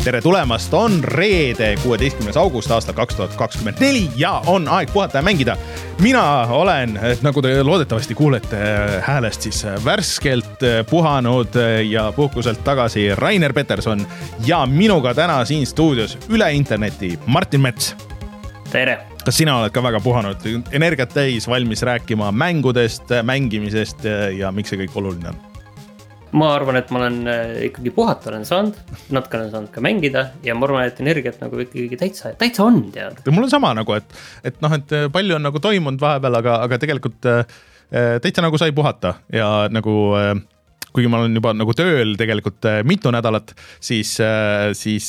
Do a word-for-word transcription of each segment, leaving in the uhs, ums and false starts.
tere tulemast, on reede kuueteistkümnes august aastal kaks tuhat kakskümmend neli ja on aeg puhata ja mängida. Mina olen, nagu te loodetavasti kuulete häälest, siis värskelt puhanud ja puhkuselt tagasi Rainer Peterson ja minuga täna siin stuudios üle interneti Martin Mets. Tere! Kas sina oled ka väga puhanud, energiat täis, valmis rääkima mängudest, mängimisest ja miks see kõik oluline on? Ma arvan, et ma olen ikkagi puhata olen saanud, natuke olen saanud ka mängida ja ma arvan, et energiat nagu ikkagi täitsa, täitsa on tead. Mul on sama nagu, et, et, noh, et palju on nagu toimunud vahepeal, aga, aga tegelikult täitsa nagu sai puhata ja nagu kuigi ma olen juba nagu tööl tegelikult mitu nädalat, siis, siis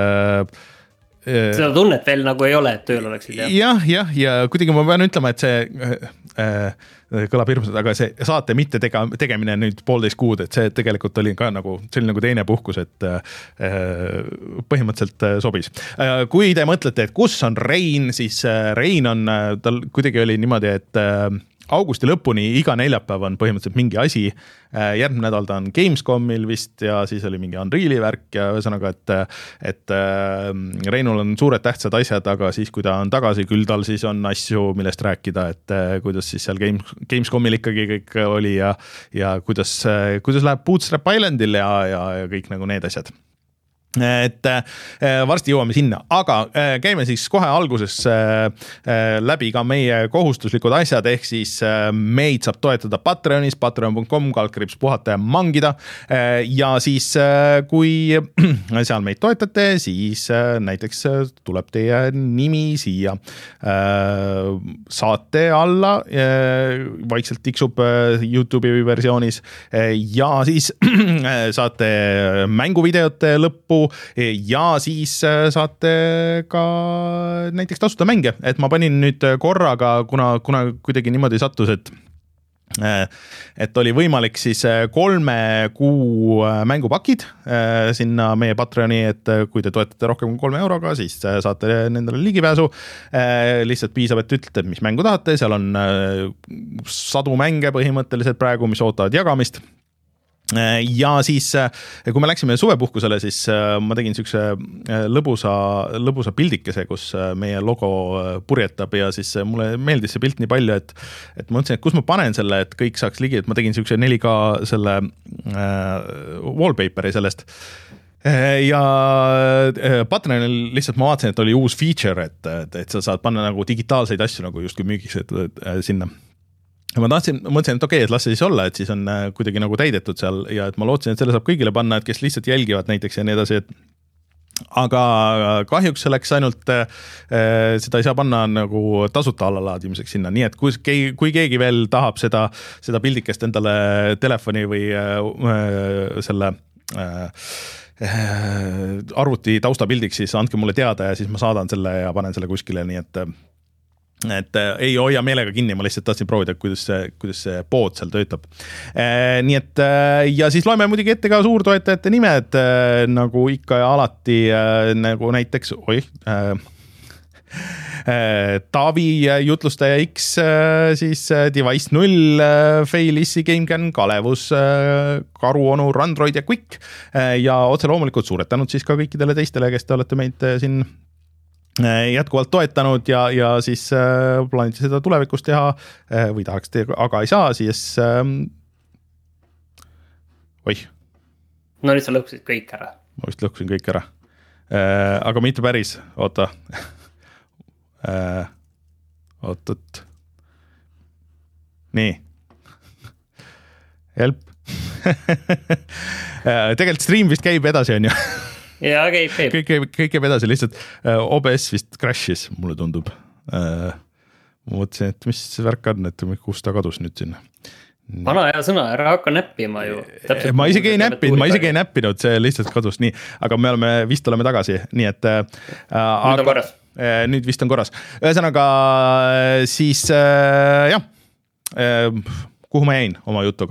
seda tunnet veel nagu ei ole, et tööl oleksid. Jah, jah, ja kuidagi ma pean ütlema, et see äh, kõlab hirmsad, aga see saate mitte tega, tegemine nüüd poolteist kuud, et see tegelikult oli ka nagu, see oli nagu teine puhkus, et äh, põhimõtteliselt sobis. Äh, kui te mõtlete, et kus on Rein, siis äh, Rein on, tal kuidagi oli niimoodi, et äh, augusti lõpuni iga neljapäev on põhimõtteliselt mingi asi. Järgmine nädal ta on Gamescomil vist ja siis oli mingi Unreali värk ja ühesõnaga, et, et Reinul on suured tähtsad asjad, aga siis kui ta on tagasi, küll tal siis on asju, millest rääkida, et kuidas siis seal Games, Gamescomil ikkagi kõik oli ja, ja kuidas, kuidas läheb Bootstrap Islandil ja, ja, ja kõik nagu need asjad. Et varsti jõuame sinna, aga käime siis kohe alguses läbi ka meie kohustuslikud asjad, ehk siis meid saab toetada Patreonis, patreon punkt com kaldkriips puhata ja mangida ja siis kui seal meid toetate, siis näiteks tuleb teie nimi siia saate alla, vaikselt tiksub YouTube'i versioonis ja siis saate mänguvideote lõppu ja siis saate ka näiteks tasuta mänge, et ma panin nüüd korraga, kuna, kuna kuidagi niimoodi sattus, et et oli võimalik siis kolme kuu mängupakid sinna meie Patreoni, et kui te toetate rohkem kui kolme euroga, siis saate nendele ligipääsu. Lihtsalt piisab, et ütlete, mis mängu tahate, seal on sadu mänge põhimõtteliselt praegu, mis ootavad jagamist. Ja siis, kui me läksime suvepuhkusele, siis ma tegin sükse lõbusa, lõbusa pildikese, kus meie logo purjetab ja siis mulle meeldis see pilt nii palju, et, et ma mõtlesin, et kus ma panen selle, et kõik saaks ligi, et ma tegin sükse neli K selle äh, wallpaperi sellest. Ja Patreonil lihtsalt ma vaatasin, et oli uus feature, et, et, et sa saad panna nagu digitaalseid asju nagu justkui müügiks et, et, sinna. Ma tahtsin, mõtlesin, et okei, et las see siis olla, et siis on kuidagi nagu täidetud seal ja et ma lootsin, et selle saab kõigile panna, et kes lihtsalt jälgivad näiteks ja nii edasi, et aga kahjuks see läks ainult, seda ei saa panna nagu tasuta allalaadimiseks sinna, nii et kui, kui keegi veel tahab seda, seda pildikest endale telefoni või selle arvuti taustapildiks, siis andke mulle teada ja siis ma saadan selle ja panen selle kuskile, nii et et ei hoia meelega kinni, ma lihtsalt tahtsin proovida, kuidas see, kuidas see pood seal töötab. Nii et ja siis loeme muidugi ette ka suurtoetajate nimed, nagu ikka ja alati, nagu näiteks oih, Taavi, Jutlustaja X, siis Device null, Failissi, GameCAN, Kalevus, Karuonu, Randroid ja Quick ja otse loomulikult suured tänud siis ka kõikidele teistele, kes te olete meid siin jätkuvalt toetanud ja, ja siis äh, plaanite seda tulevikus teha äh, või tahaks teha, aga ei saa, siis äh, oih. No nüüd sa lõhkusid kõik ära. Ma vist lõhkusin kõik ära. Äh, aga mitte päris, oota. Äh, ootot. Nii. Help. Tegelikult stream vist käib edasi, on ju. Ja, käib, käib. Kõik, kõik, kõik käib edasi, lihtsalt O B S vist crashis, mulle tundub. Ma mõtlesin, et mis värk on, et kus ta kadus nüüd sinna. Vana hea sõna, ära hakka näppima ju. Täpselt ma isegi ei näppinud, ma isegi ei näppinud, see lihtsalt kadus nii, aga me oleme, vist oleme tagasi, nii et äh, nüüd on korras. Äh, nüüd vist on korras. Ühesõnaga, siis äh, jah, äh, kuhu ma jäin oma jutuga?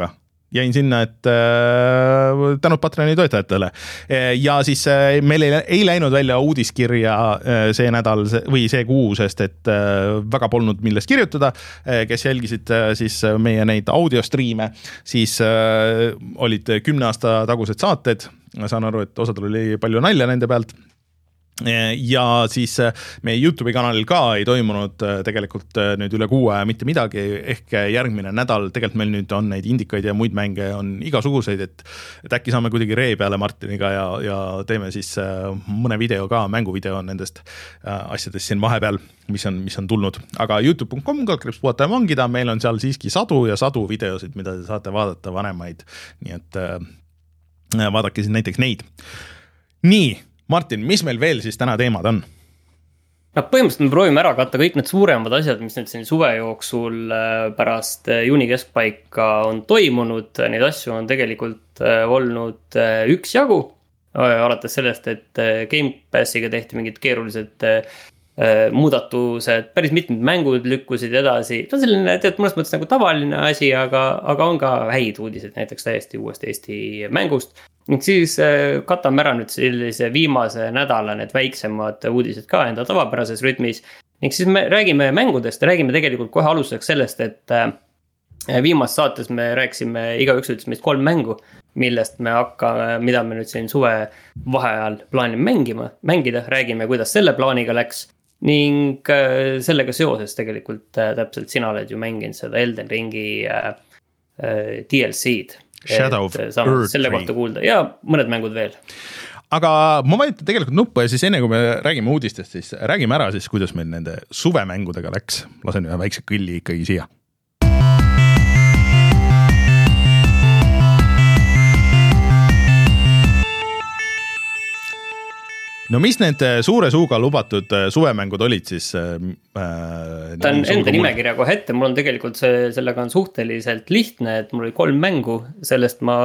jäin sinna, et äh, tänud Patreoni toetajatele. Ja siis äh, meil ei, ei läinud välja uudiskirja äh, see nädal see, või see kuu, sest et äh, väga polnud millest kirjutada. Äh, kes jälgisid äh, siis meie neid audiostriime, siis äh, olid kümne aasta tagused saated. Ma saan aru, et osadel oli palju nalja nende pealt. Ja siis meie YouTube'i kanalil ka ei toimunud tegelikult nüüd üle kuue mitte midagi, ehk järgmine nädal, tegelikult meil nüüd on neid indikaid ja muid mänge on igasuguseid, et, et äkki saame kuidagi ree peale Martiniga ja, ja teeme siis mõne video ka, mänguvideo nendest asjadest siin vahepeal, mis on, mis on tulnud. Aga youtube punkt com kaldkriips puhata ja mangida, meil on seal siiski sadu ja sadu videosid, mida te saate vaadata vanemaid, nii et vaadake siis näiteks neid. Nii, Martin, mis meil veel siis täna teemad on? No põhimõtteliselt me proovime ära katta kõik need suuremad asjad, mis nüüd siin suve jooksul pärast juuni keskpaika on toimunud. Neid asju on tegelikult olnud üksjagu, alates sellest, et Game Passiga tehti mingid keerulised muudatused, päris mitmed mängud lükkusid edasi. Ta on selline, tead, mõnes mõttes nagu tavaline asi, aga, aga on ka häid uudised, näiteks täiesti uuest Eesti mängust. Ning siis katame ära nüüd sellise viimase nädala need väiksemad uudised ka enda tavapärases rütmis. Ning siis me räägime mängudest ja räägime tegelikult kohe alustuseks sellest, et viimases saates me rääksime igaüks ütles meist kolm mängu, millest me hakkame, mida me nüüd siin suve vaheajal plaanime mängima, mängida, räägime, kuidas selle plaaniga läks. Ning sellega seoses tegelikult täpselt sina oled ju mänginud seda Elden Ringi D L C-d. Shadow of Earth selle kohta kuulda ja mõned mängud veel. Aga ma vajutan tegelikult nuppu ja siis enne kui me räägime uudistest, siis räägime ära siis, kuidas meil nende suvemängudega läks. Lasen ühe väikse kõlli ikkagi siia. No mis need suure suuga lubatud suvemängud olid siis? Äh, Ta on enda nimekirja kohe ette, mul on tegelikult see, sellega on suhteliselt lihtne, et mul oli kolm mängu, sellest ma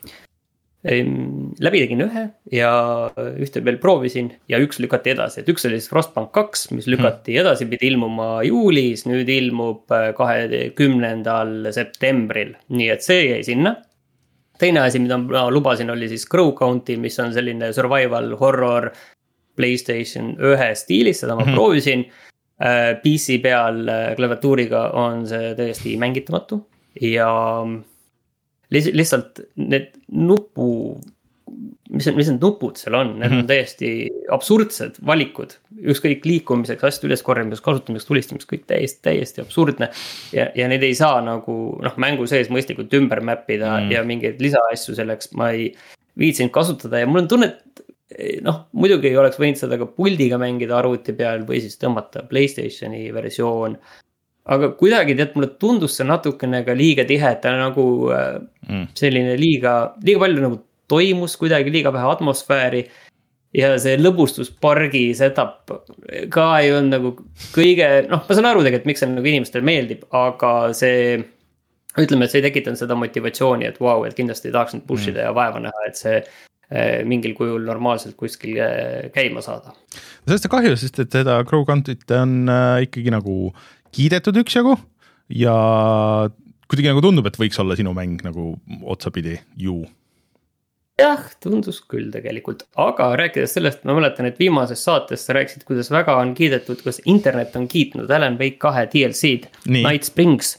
läbi tegin ühe ja ühte veel proovisin ja üks lükati edasi, et üks oli siis Frostpunk kaks, mis lükati hmm. edasi, pidi ilmuma juulis, nüüd ilmub kahekümnendal septembril, nii et see jäi sinna. Teine asi, mida ma lubasin, oli siis Crow County, mis on selline survival horror PlayStation ühe stiilis, seda ma mm-hmm. proovisin. P C peal klaviatuuriga on see täiesti mängitamatu ja lihtsalt need nupu, mis, mis need nupud seal on, need mm-hmm. on täiesti absurdsed valikud, ükskõik liikumiseks, asjade üleskorjamiseks, kasutamiseks, tulistamiseks, kõik täiesti, täiesti absurdne ja, ja need ei saa nagu noh, mängu sees mõistlikult ümber mappida mm. ja mingeid lisaasju selleks ma ei viitsinud kasutada ja mul on tunne, et noh, muidugi ei oleks võinud seda ka puldiga mängida arvuti peal või siis tõmmata PlayStationi versioon, aga kuidagi tead, mulle tundus see natukene ka liiga tihe, et ta nagu mm. selline liiga, liiga palju nagu toimus, kuidagi liiga vähe atmosfääri ja see lõbustuspargi setup ka ei olnud nagu kõige, noh, ma saan aru tegelikult, miks see nagu inimestele meeldib, aga see, ütleme, et see ei tekitanud seda motivatsiooni, et vau, wow, et kindlasti tahaks nüüd pushida mm. ja vaeva näha, et see mingil kujul normaalselt kuskil käima saada. Sellest on kahju, sest et seda Crow County't on ikkagi nagu kiidetud üksjagu ja kuidagi nagu tundub, et võiks olla sinu mäng nagu otsapidi ju. Jah, tundus küll tegelikult, aga rääkides sellest, ma mäletan, et viimases saates sa rääkisid, kuidas väga on kiidetud, kuidas internet on kiitnud Alan Wake kahe D L C-d, Night Springs,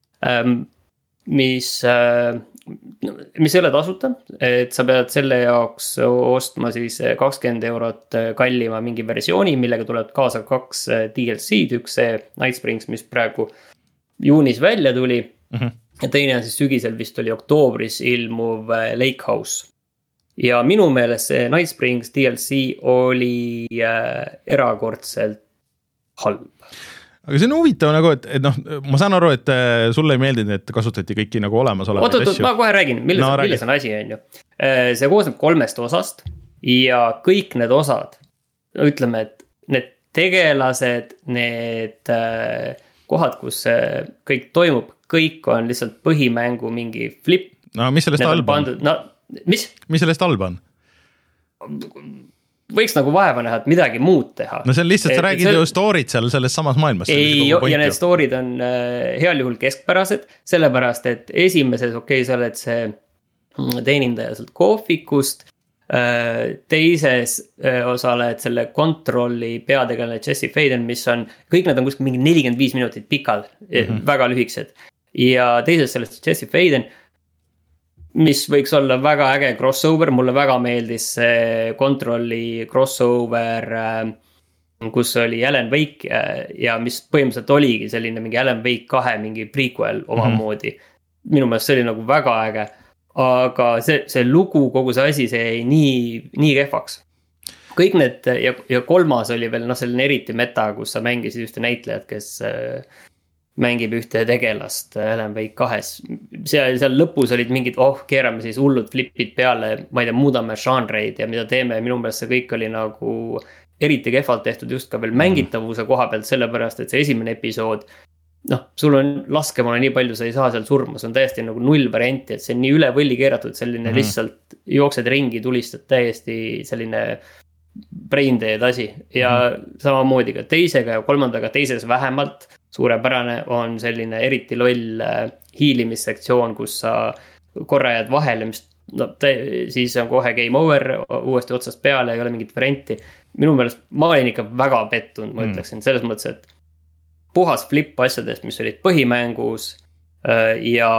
mis mis ei ole tasuta, et sa pead selle jaoks ostma siis kakskümmend eurot kallima mingi versiooni, millega tuleb kaasa kaks D L C-d, üks see Night Springs, mis praegu juunis välja tuli mm-hmm. ja teine on siis sügisel vist oli oktoobris ilmuv Lake House. Ja minu meelest see Night Springs D L C oli erakordselt halb. Aga see on huvitav nagu, et, et noh, ma saan aru, et sulle ei meeldinud, et kasutati kõiki nagu olemas olevaid asju. Oot, oot, ma kohe räägin, milles, no, milles on asi, on ju. See koosneb kolmest osast ja kõik need osad, ütleme, et need tegelased, need kohad, kus kõik toimub, kõik on lihtsalt põhimängu mingi flip. No mis sellest halb on? No, mis? Mis sellest halb on? võiks nagu vaeva näha, et midagi muud teha. No see on lihtsalt, sa räägid ju story'd seal selles samas maailmas. Ei, ja need story'd on äh, heal juhul keskpärased, sellepärast, et esimeses, okei okay,, sa oled see teenindaja sealt kohvikust, äh, teises äh, osaled selle kontrolli peategelane Jesse Faden, mis on, kõik need on kuskil mingi nelikümmend viis minutit pikad, mm-hmm. väga lühikesed. Ja teises sellest Jesse Faden, mis võiks olla väga äge crossover, mulle väga meeldis see kontrolli crossover, kus oli Alan Wake ja mis põhimõtteliselt oligi selline mingi Alan Wake kahe mingi prequel omamoodi. Mm-hmm. Minu meelest see oli nagu väga äge, aga see, see lugu, kogu see asi, see jäi nii, nii kehvaks. Kõik need ja, ja kolmas oli veel, noh, selline eriti meta, kus sa mängisid ühte näitlejat, kes mängib ühte tegelast Alan Wake kahes. Seal, seal lõpus olid mingid, oh, keerame siis hullud flipid peale, ma ei tea, muudame žanreid ja mida teeme. Minu meelest see kõik oli nagu eriti kehvalt tehtud just ka veel mängitavuse koha pealt, sellepärast, et see esimene episood, noh, sul on laskemana nii palju, sa ei saa seal surma, see on täiesti nagu null varianti, et see on nii üle võlli keeratud, selline mm-hmm. lihtsalt jooksed ringi, tulistad täiesti selline brain dead asi ja mm-hmm. samamoodi ka teisega ja kolmandaga teises vähemalt suurepärane on selline eriti loll hiilimissektsioon, kus sa korra jääd vahele, mis no, te, siis on kohe game over, uuesti otsast peale, ei ole mingit varianti. Minu meelest ma olin ikka väga pettunud, ma mm. ütleksin, selles mõttes, et puhas flip asjadest, mis olid põhimängus ja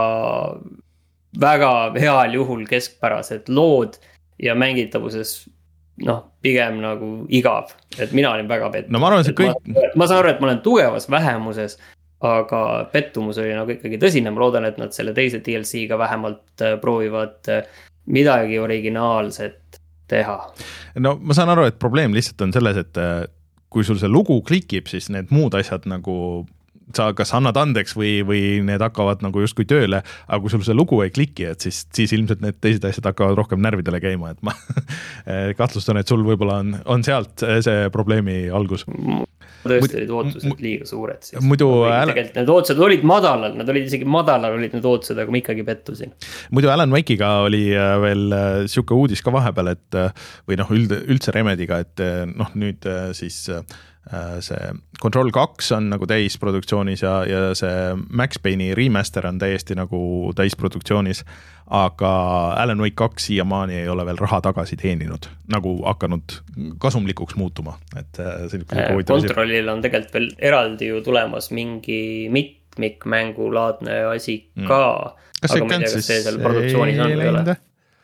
väga heal juhul keskpärased lood ja mängitavuses noh, pigem nagu igav, et mina olin väga pettunud. No ma arvan, see kõik... Ma, ma saan aru, et ma olen tugevas vähemuses, aga pettumus oli nagu ikkagi tõsine. Ma loodan, et nad selle teise D L C-ga vähemalt proovivad midagi originaalset teha. No ma saan aru, et probleem lihtsalt on selles, et kui sul see lugu klikib, siis need muud asjad nagu sa kas annad andeks või, või need hakkavad nagu justkui tööle, aga kui sul see lugu ei kliki, et siis, siis ilmselt need teised asjad hakkavad rohkem närvidele käima, et ma kahtlustan, et sul võib-olla on, on sealt see probleemi algus. Tõesti olid ootused liiga suured siis. Muidu Alan... tegelikult need ootused olid madalal, nad olid isegi madalal, olid need ootused, aga ma ikkagi pettusin. Muidu Alan Wake'iga oli veel siuke uudis ka vahepeal, et või noh, üld, üldse Remedy'ga, et noh, nüüd siis see Control kaks on nagu täisproduktsioonis ja, ja see Max Payne'i remaster on täiesti nagu täisproduktsioonis, aga Alan Wake kaks siiamaani ei ole veel raha tagasi teeninud, nagu hakanud kasumlikuks muutuma. Et Kontrollil on tegelikult veel eraldi ju tulemas mingi mitmikmängulaadne asi ka, mm. aga ma ei tea, kas see seal produktsioonis on või ole.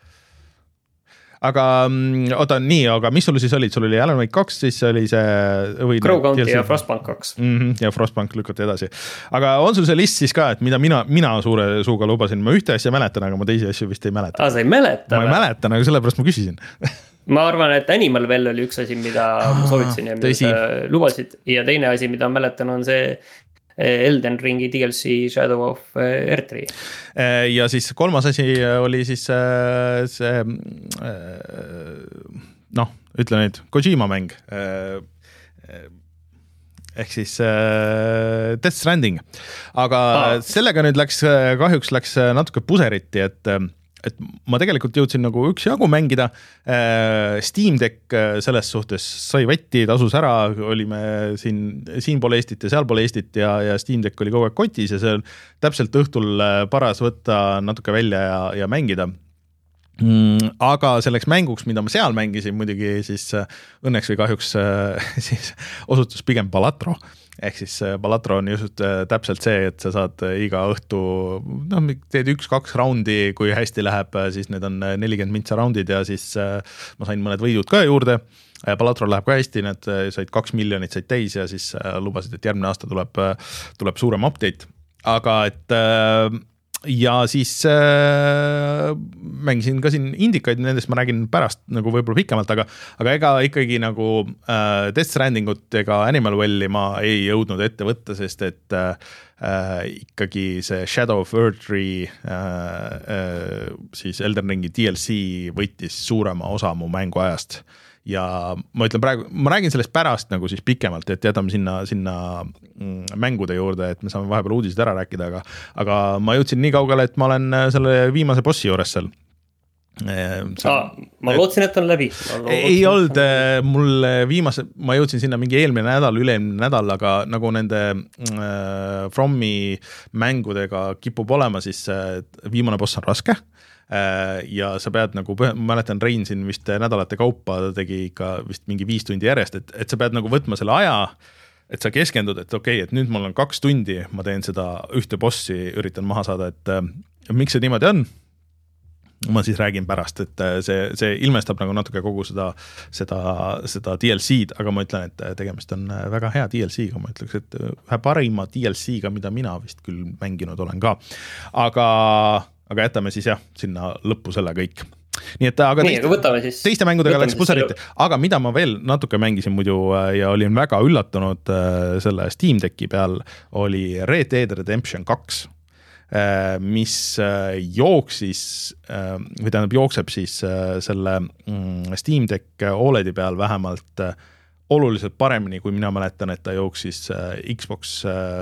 Aga oota, nii, aga mis sul siis olid? Sul oli Alan Wake kaks, siis oli see või Crow County ja Frostpunk kaks mm-hmm, ja Frostpunk lükati edasi. Aga on sul see list siis ka, et mida mina, mina suure suuga lubasin? Ma ühte asja mäletan, aga ma teisi asju vist ei mäleta. Ah, sa ei mäleta? Ma ei mäleta, aga sellepärast ma küsisin. Ma arvan, et Animal veel oli üks asi, mida ma soovitasin ja mida lubasid. Ja teine asi, mida mäletan, on see Elden Ringi D L C Shadow of Erdtree. Ja siis kolmas asi oli siis see, noh, ütle nüüd, Kojima mäng. Ehk siis Death Stranding. Aga ah. sellega nüüd läks, kahjuks läks natuke puseriti, et et ma tegelikult jõudsin nagu üks jagu mängida. Steam Deck selles suhtes sai vetti, tasus ära, olime siin, siin pool Eestit ja seal pool Eestit ja, ja Steam Deck oli kogu aeg kotis ja see on täpselt õhtul paras võtta natuke välja ja, ja mängida. Aga selleks mänguks, mida ma seal mängisin, muidugi siis õnneks või kahjuks siis osutus pigem Balatro. Ehk siis Balatro on just täpselt see, et sa saad iga õhtu, noh, teed üks-kaks raundi, kui hästi läheb, siis need on nelikümmend mintsa raundid ja siis ma sain mõned võidud ka juurde. Balatro läheb ka hästi, need said kaks miljonit said täis ja siis lubasid, et järgmine aasta tuleb, tuleb suurem update. Aga et ja siis äh, mängisin ka siin indikaid, nendest ma räägin pärast nagu võib-olla pikemalt, aga, aga ega ikkagi nagu äh, Death Strandingut ega Animal Welli ma ei jõudnud ette võtta, sest et äh, ikkagi see Shadow of Erdtree äh, äh, siis Elden Ringi D L C võttis suurema osa mu mängu ajast. Ja ma ütlen praegu, ma räägin sellest pärast nagu siis pikemalt, et jätame sinna, sinna mängude juurde, et me saame vahepeal uudised ära rääkida, aga, aga ma jõudsin nii kaugele, et ma olen selle viimase bossi juures seal. Sa... Ah, ma lootsin, et on läbi. Ei olnud, mul viimase, ma jõudsin sinna mingi eelmine nädal, üle-eelmine nädal, aga nagu nende äh, Fromi mängudega kipub olema, siis äh, viimane boss on raske äh, ja sa pead nagu, ma mäletan, Rein siin vist nädalate kaupa tegi ikka vist mingi viis tundi järjest, et, et sa pead nagu võtma selle aja, et sa keskendud, et okei, okay, et nüüd mul on kaks tundi, ma teen seda ühte bossi, üritan maha saada, et äh, miks see niimoodi on? Ma siis räägin pärast, et see, see ilmestab nagu natuke kogu seda, seda, seda D L C-d, aga ma ütlen, et tegemist on väga hea D L C-ga, ma ütleks, et ühe parima D L C-ga, mida mina vist küll mänginud olen ka. Aga, aga jätame siis jah, sinna lõppu selle kõik. Nii et aga, Nii, teiste, aga siis, teiste mängudega läks puserite, aga mida ma veel natuke mängisin muidu ja olin väga üllatunud selle Steam Decki peal, oli Red Dead Redemption kaks. Mis jooksis või tähendab jookseb siis selle Steam Deck O L E D-i peal vähemalt oluliselt paremini, kui mina mäletan, et ta jooksis Xbox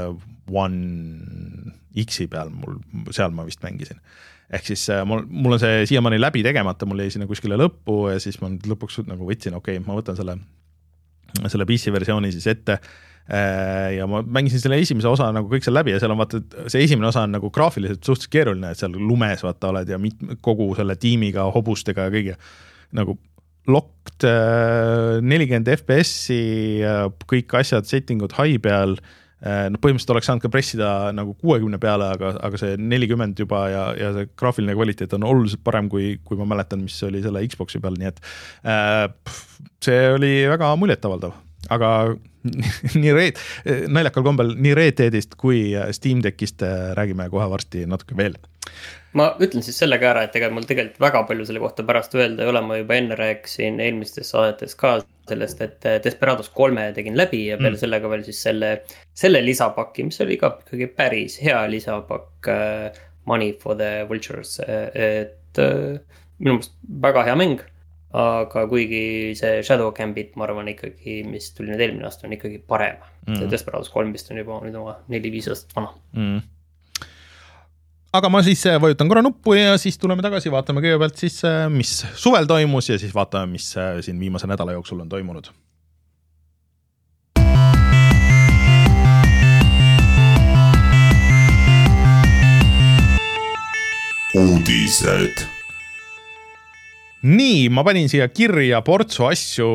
One X-i peal, mul, seal ma vist mängisin. Ehk siis mul, mul on see siiamaani läbi tegemata, mul jäi sinna kuskile lõppu ja siis ma lõpuks nagu võtsin, okei, okay, ma võtan selle, selle P C versiooni siis ette ja ma mängisin selle esimese osa nagu kõik seal läbi ja seal on vaata, see esimene osa on nagu graafiliselt suhteliselt keeruline, et seal lumes vaata oled ja mit, kogu selle tiimiga, hobustega ja kõige nagu locked nelikümmend F P S-i, kõik asjad, settingud high peal, no põhimõtteliselt oleks saanud ka pressida nagu kuuekümne peale, aga, aga see nelikümmend juba ja, ja see graafiline kvaliteet on oluliselt parem, kui, kui ma mäletan, mis oli selle Xboxi peal, nii et äh, see oli väga muljetavaldav, aga nii Red, naljakal kombel nii Red Deadist kui Steam Deckist räägime kohe varsti natuke veel. Ma ütlen siis selle ka ära, et ega mul tegelikult väga palju selle kohta pärast öelda ei ole, ma juba enne rääkisin eelmistes saadetes ka sellest, et Desperados kolme tegin läbi ja peale mm. sellega veel siis selle, selle lisapaki, mis oli ka ikkagi päris hea lisapakk uh, Money for the Vultures, et uh, minu meelest väga hea mäng. Aga kuigi see Shadow Gambit, ma arvan ikkagi, mis tuli nüüd eelmine aasta, on ikkagi parem. Mm. Desperados kolm vist on juba nüüd oma neli viis aastat vana. Mm. Aga ma siis vajutan korra nuppu ja siis tuleme tagasi, vaatame kõigepealt siis, mis suvel toimus ja siis vaatame, mis siin viimase nädala jooksul on toimunud. Uudised. Nii, ma panin siia kirja portsu asju.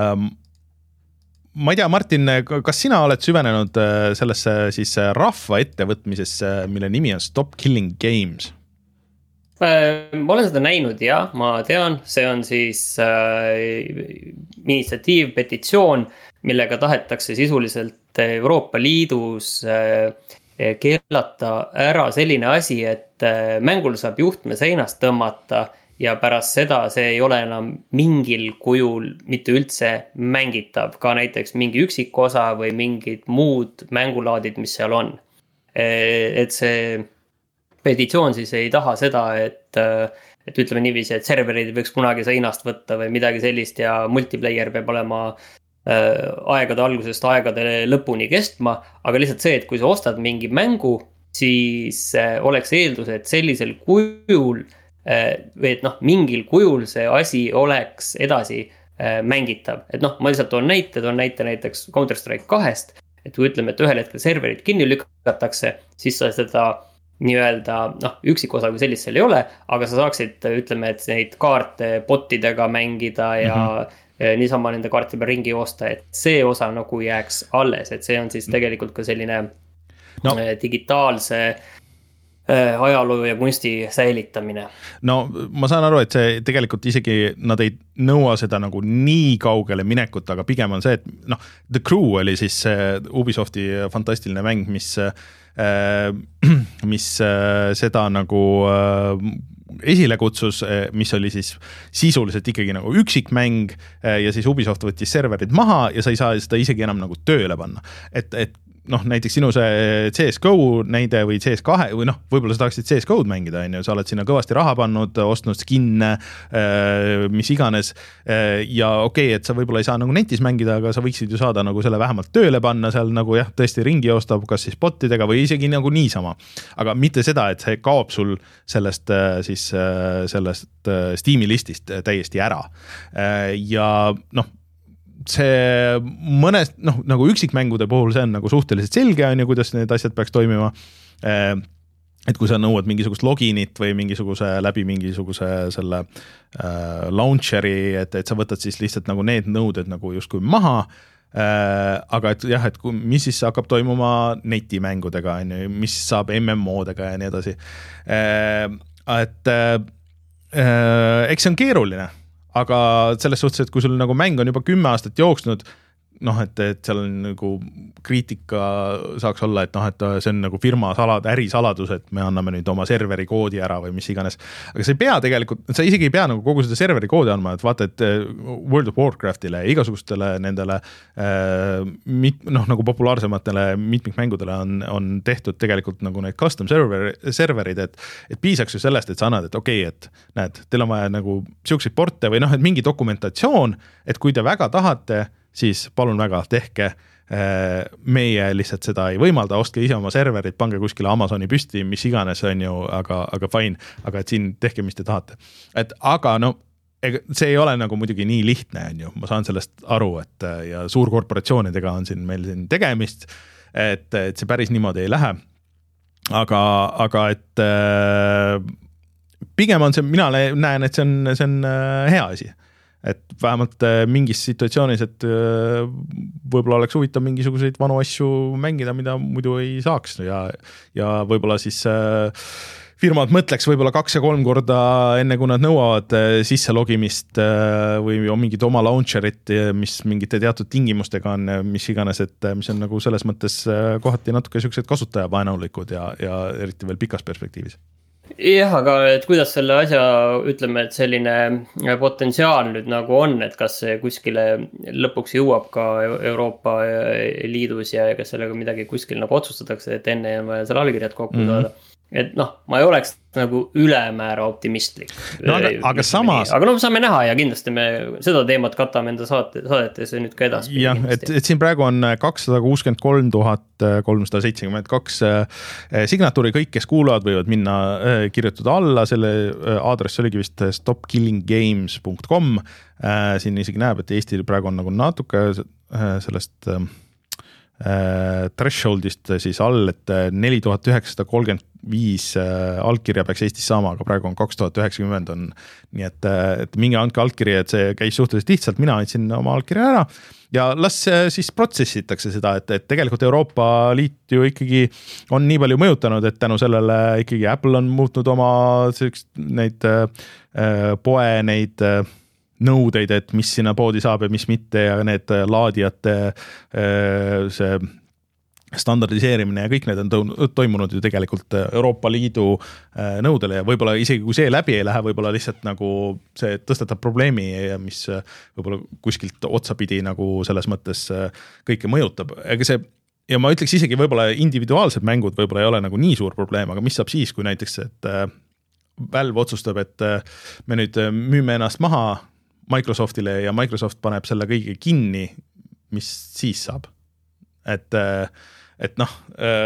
Ma ei tea, Martin, kas sina oled süvenenud sellesse siis rahva ettevõtmisesse, mille nimi on Stop Killing Games? Ma olen seda näinud, jah, ma tean. See on siis äh, initsiatiiv, petitsioon, millega tahetakse sisuliselt Euroopa Liidus äh, keelata ära selline asi, et äh, mängul saab juhtme seinast tõmmata ja pärast seda see ei ole enam mingil kujul mitte üldse mängitav, ka näiteks mingi üksikosa või mingid muud mängulaadid, mis seal on. Et see petitsioon siis ei taha seda, et, et ütleme niiviisi, et serverid võiks kunagi seinast võtta või midagi sellist ja multiplayer peab olema aegade algusest aegade lõpuni kestma, aga lihtsalt see, et kui sa ostad mingi mängu, siis oleks eeldus, et sellisel kujul või et noh, mingil kujul see asi oleks edasi mängitav. Et noh, ma lihtsalt toon näite, toon näite näiteks Counter-Strike kahest, et kui ütleme, et ühel hetkel serverid kinni lükatakse, siis sa seda nii-öelda, noh, üksikosa kui sellist seal ei ole, aga sa saaksid, ütleme, et neid kaarte botidega mängida ja mm-hmm. niisama nende kaarti peal ringi joosta, et see osa nagu jääks alles, et see on siis tegelikult ka selline no. digitaalse ajaloo ja kunsti säilitamine. No ma saan aru, et see tegelikult isegi nad ei nõua seda nagu nii kaugele minekut, aga pigem on see, et noh, The Crew oli siis Ubisofti fantastiline mäng, mis, mis seda nagu esile kutsus, mis oli siis sisuliselt ikkagi nagu üksikmäng ja siis Ubisoft võttis serverid maha ja sa ei saa seda isegi enam nagu tööle panna. Et, et noh, näiteks sinu see C S G O näide või C S kahe või noh, võib-olla sa tahaksid C S G O-d mängida, on ju, sa oled sinna kõvasti raha pannud, ostnud skinne, mis iganes ja okei okay,, et sa võib-olla ei saa nagu netis mängida, aga sa võiksid ju saada nagu selle vähemalt tööle panna seal nagu jah, tõesti ringi ostab, kas siis botidega või isegi nagu niisama. Aga mitte seda, et see kaob sul sellest siis sellest Steam'i listist täiesti ära. Ja noh, see mõnes, noh, nagu üksikmängude puhul see on nagu suhteliselt selge, on ju, kuidas need asjad peaks toimima. Et kui sa nõuad mingisugust loginit või mingisuguse läbi mingisuguse selle äh, launcheri, et, et sa võtad siis lihtsalt nagu need nõuded nagu justkui maha, äh, aga et jah, et kui, mis siis hakkab toimuma netimängudega, on ju, mis saab M M O-dega ja nii edasi. Äh, et äh, eks see on keeruline. Aga selles suhtes, et kui sul nagu mäng on juba kümme aastat jooksnud, noh, et, et seal on nagu kriitika saaks olla, et noh, et see on nagu firma salad, ärisaladus, et me anname nüüd oma serveri koodi ära või mis iganes. Aga sa ei pea tegelikult, sa isegi ei pea nagu kogu seda serveri koodi andma, et vaata, et World of Warcraftile, igasugustele nendele äh, mit, noh, nagu populaarsematele mitmikmängudele on, on tehtud tegelikult nagu need custom server, serverid, et, et piisaks ju sellest, et sa annad, et okei, okay, et näed, teil on vaja nagu siukseid porte või noh, et mingi dokumentatsioon, et kui te väga tahate, siis palun väga, tehke, meie lihtsalt seda ei võimalda, ostke ise oma serverit, pange kuskile Amazoni püsti, mis iganes on ju, aga, aga fine, aga et siin tehke, mis te tahate. Et aga no, see ei ole nagu muidugi nii lihtne, on ju, ma saan sellest aru, et ja suurkorporatsioonidega on siin meil siin tegemist, et, et see päris niimoodi ei lähe, aga, aga et pigem on see, mina näen, et see on, see on hea asi. Et vähemalt mingis situatsioonis, et võib-olla oleks huvitav mingisuguseid vanu asju mängida, mida muidu ei saaks ja, ja võib-olla siis firmad mõtleks võib-olla kaks ja kolm korda enne, kui nad nõuavad sisse logimist või on mingid oma launcherit, mis mingite teatud tingimustega on, mis iganes, et mis on nagu selles mõttes kohati natuke sellised kasutajavaenulikud ja, ja eriti veel pikas perspektiivis. Jah, aga et kuidas selle asja, ütleme, et selline potentsiaal nüüd nagu on, et kas see kuskile lõpuks jõuab ka Euroopa Liidus ja kas sellega midagi kuskil nagu otsustatakse, et enne on vaja seal allkirjad kokku saada. Mm-hmm. Et noh, ma ei oleks nagu ülemäära optimistlik. No, aga, aga samas... Aga no saame näha ja kindlasti me seda teemat katame enda saate, saadetes nüüd ka edasi. Jah, et, et siin praegu on kakssada kuuskümmend kolm tuhat kolmsada seitsekümmend kaks signatuuri, kõik, kes kuulavad, võivad minna kirjutada alla, selle aadress oligi vist stop killing games dot com. Siin isegi näeb, et Eestil praegu on nagu natuke sellest thresholdist siis all, et neli tuhat üheksasada kolmkümmend viis allkirja peaks Eestis saama, aga praegu on kaks tuhat üheksakümmend on, nii et, et mingi andke allkiri, et see käis suhteliselt lihtsalt, mina andsin oma allkirja ära ja las siis protsessitakse seda, et, et tegelikult Euroopa Liit ju ikkagi on nii palju mõjutanud, et tänu sellele ikkagi Apple on muutnud oma sellist, neid poe, neid nõudeid, et mis sinna poodi saab ja mis mitte ja need laadijate see standardiseerimine ja kõik need on toimunud ju tegelikult Euroopa Liidu nõudele ja võib-olla isegi kui see läbi ei lähe, võib-olla lihtsalt nagu see tõstatab probleemi, mis võib-olla kuskilt otsapidi nagu selles mõttes kõike mõjutab. Ega see, ja ma ütleks isegi võib-olla individuaalsed mängud võib-olla ei ole nagu nii suur probleem, aga mis saab siis, kui näiteks, et Valve otsustab, et me nüüd müüme ennast maha Microsoftile ja Microsoft paneb selle kõige kinni, mis siis saab. Et, et noh,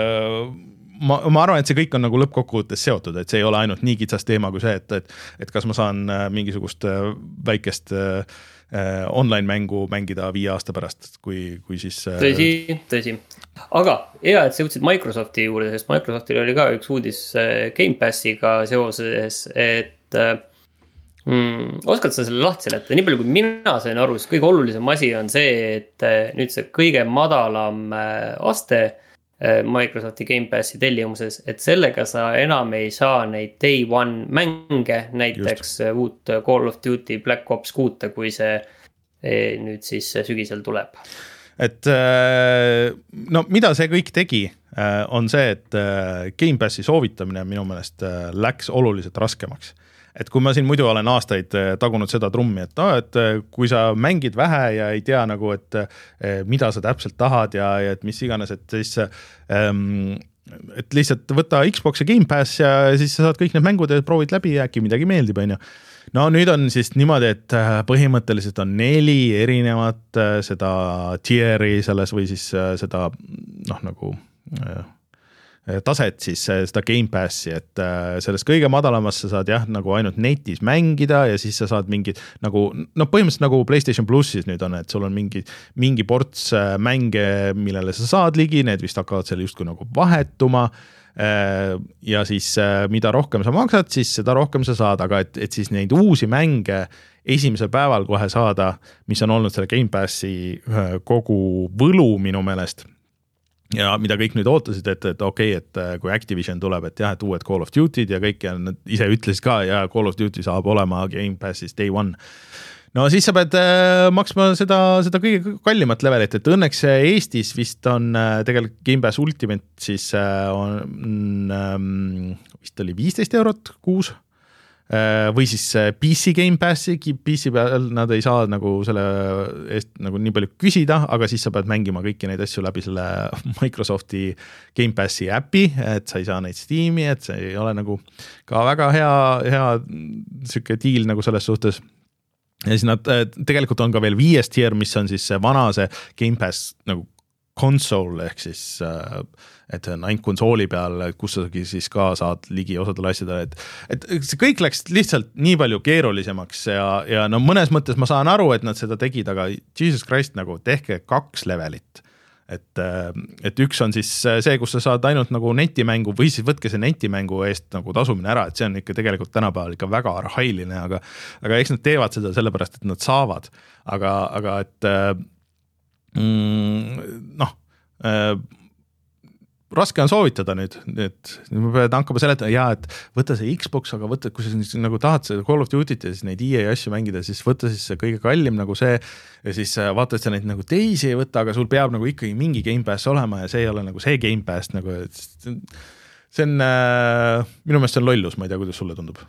ma, ma arvan, et see kõik on nagu lõppkokkuvõttes seotud, et see ei ole ainult nii kitsas teema kui see, et, et, et kas ma saan mingisugust väikest online mängu mängida viie aasta pärast, kui, kui siis... Tõsi, tõsi. Aga hea, et sa jõudsid Microsofti juurde, sest Microsoftil oli ka üks uudis Game Passiga seoses, et... Hmm, oskad sa selle lahti seleta? Nii palju kui mina sain aru, siis kõige olulisem asi on see, et nüüd see kõige madalam aste Microsofti Game Passi tellimuses, et sellega sa enam ei saa neid day one mänge, näiteks Just. uut Call of Duty Black Ops kuute, kui see nüüd siis sügisel tuleb. Et no mida see kõik tegi, on see, et Game Passi soovitamine minu meelest läks oluliselt raskemaks. et kui ma siin muidu olen aastaid tagunud seda trummi, et, no, et kui sa mängid vähe ja ei tea nagu, et mida sa täpselt tahad ja, ja et mis iganes, et siis ähm, et lihtsalt võta Xbox ja Game Pass ja siis sa saad kõik need mängud ja proovid läbi ja äkki midagi meeldib, on ju. No nüüd on siis niimoodi, et põhimõtteliselt on neli erinevat seda tier'i selles või siis seda noh nagu taset siis seda Game Passi, et selles kõige madalamas sa saad jah, nagu ainult netis mängida ja siis sa saad mingid nagu, no põhimõtteliselt nagu PlayStation Plussis nüüd on, et sul on mingi, mingi ports mänge, millele sa saad ligi, need vist hakkavad seal justkui nagu vahetuma ja siis mida rohkem sa maksad, siis seda rohkem sa saad, aga et, et siis neid uusi mänge esimesel päeval kohe saada, mis on olnud selle Game Passi kogu võlu minu meelest ja mida kõik nüüd ootasid, et, et okei, okay, et kui Activision tuleb, et jah, et uued Call of Duty'd ja kõik ja nad ise ütlesid ka ja Call of Duty saab olema Game Passis day one. No siis sa pead äh, maksma seda, seda kõige kallimat levelit, et õnneks Eestis vist on äh, tegelikult Game Pass Ultimate siis äh, on ähm, vist oli viisteist eurot kuus äh, või siis P C Game Passi, P C peal nad ei saa nagu selle eest nagu nii palju küsida, aga siis sa pead mängima kõiki neid asju läbi selle Microsofti Game Passi äpi, et sa ei saa neid Steam'i, et see ei ole nagu ka väga hea, hea siuke deal nagu selles suhtes. Ja siis nad tegelikult on ka veel viies tier, mis on siis see vana see Game Pass nagu console ehk siis, et on ainult konsooli peal, kus sa siis ka saad ligi osadele asjadele, et, et see kõik läks lihtsalt nii palju keerulisemaks ja, ja no mõnes mõttes ma saan aru, et nad seda tegid, aga Jesus Christ nagu tehke kaks levelit. Et, et üks on siis see, kus sa saad ainult nagu netimängu või siis võtke see netimängu eest nagu tasumine ära, et see on ikka tegelikult tänapäeval ikka väga arhailine, aga, aga eks nad teevad seda sellepärast, et nad saavad, aga, aga et mm, noh äh, raske on soovitada nüüd, et me pead hankama seletama, ja, et võta see Xbox, aga võta, kui sa nagu tahad seda Call of Duty't ja siis neid E A asju mängida, siis võta siis see kõige kallim nagu see ja siis vaata, et sa neid nagu teisi ei võta, aga sul peab nagu ikkagi mingi Game Pass olema ja see ei ole nagu see Game Pass nagu, et see on äh, minu meelest see on lollus, ma ei tea, kuidas sulle tundub.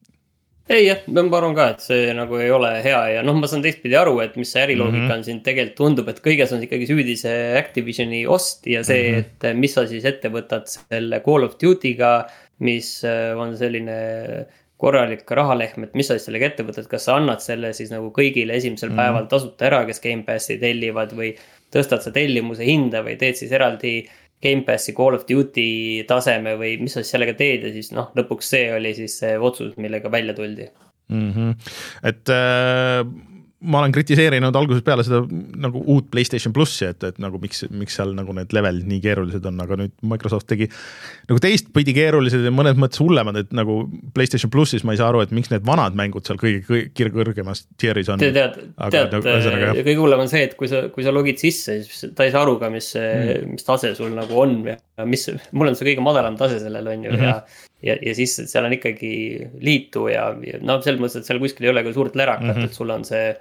Ei jah, ma arvan ka, et see nagu ei ole hea ja noh, ma saan teistpidi aru, et mis see äriloogika mm-hmm. on siin tegelikult tundub, et kõiges on ikkagi süüdi see Activisioni ost ja see, mm-hmm. et mis sa siis ette võtad selle Call of Duty'ga, mis on selline korralik rahalehm, et mis sa siis sellega ette võtad, kas sa annad selle siis nagu kõigile esimesel mm-hmm. päeval tasuta ära, kes Game Passi tellivad või tõstad sa tellimuse hinda või teed siis eraldi Game Passi Call of Duty taseme või mis sa siis sellega teed ja siis noh, lõpuks see oli siis see otsus, millega välja tuldi. Mm-hmm. Et äh, ma olen kritiseerinud algusest peale seda nagu uut PlayStation Plussi, et, et nagu miks, miks seal nagu need levelid nii keerulised on, aga nüüd Microsoft tegi nagu teistpidi keerulised ja mõnes mõttes hullemad, et nagu PlayStation Plussis ma ei saa aru, et miks need vanad mängud seal kõige, kõige kõrgemas tier'is on. Tead, tead, nagu, tead kõige hullem on see, et kui sa, kui sa logid sisse, siis ta ei saa aru ka, mis, mm. mis tase sul nagu on ja mis, mul on see kõige madalam tase sellel on ju mm-hmm. ja Ja, ja siis seal on ikkagi liitu ja, ja no selles mõttes, et seal kuskil ei ole ka suurt lärakat, mm-hmm. et sul on see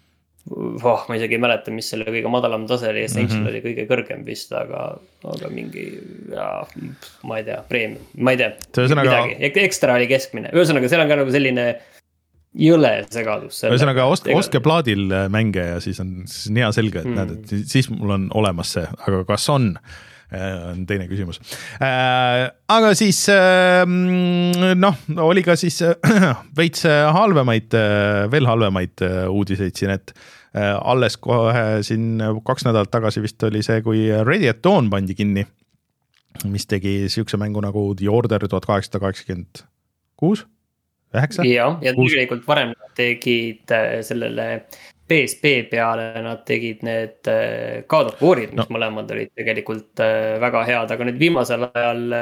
oh, ma isegi ei mäleta, mis selle kõige madalam tase oli, Essential mm-hmm. oli kõige kõrgem vist, aga, aga mingi ja, ma ei tea, premium, ma ei tea ühesõnaga... midagi, ekstra oli keskmine, ühesõnaga seal on ka nagu selline jõle segadus. Ühesõnaga ostke, ostke plaadil mänge ja siis on, siis on hea selge, et mm. näed, et siis mul on olemas see, aga kas on on teine küsimus. Äh, aga siis äh, noh, oli ka siis äh, veits halvemaid, äh, veel halvemaid äh, uudiseid siin, et äh, alles kohe siin kaks nädalat tagasi vist oli see, kui Ready at Dawn pandi kinni, mis tegi siukse mängu nagu The Order tuhat kaheksasada kaheksakümmend kuus, üheksa? Ja, ja tegelikult varem tegid sellele P S P peale nad tegid need God of War'id, mis no. mõlemad olid tegelikult väga head, aga nüüd viimasel ajal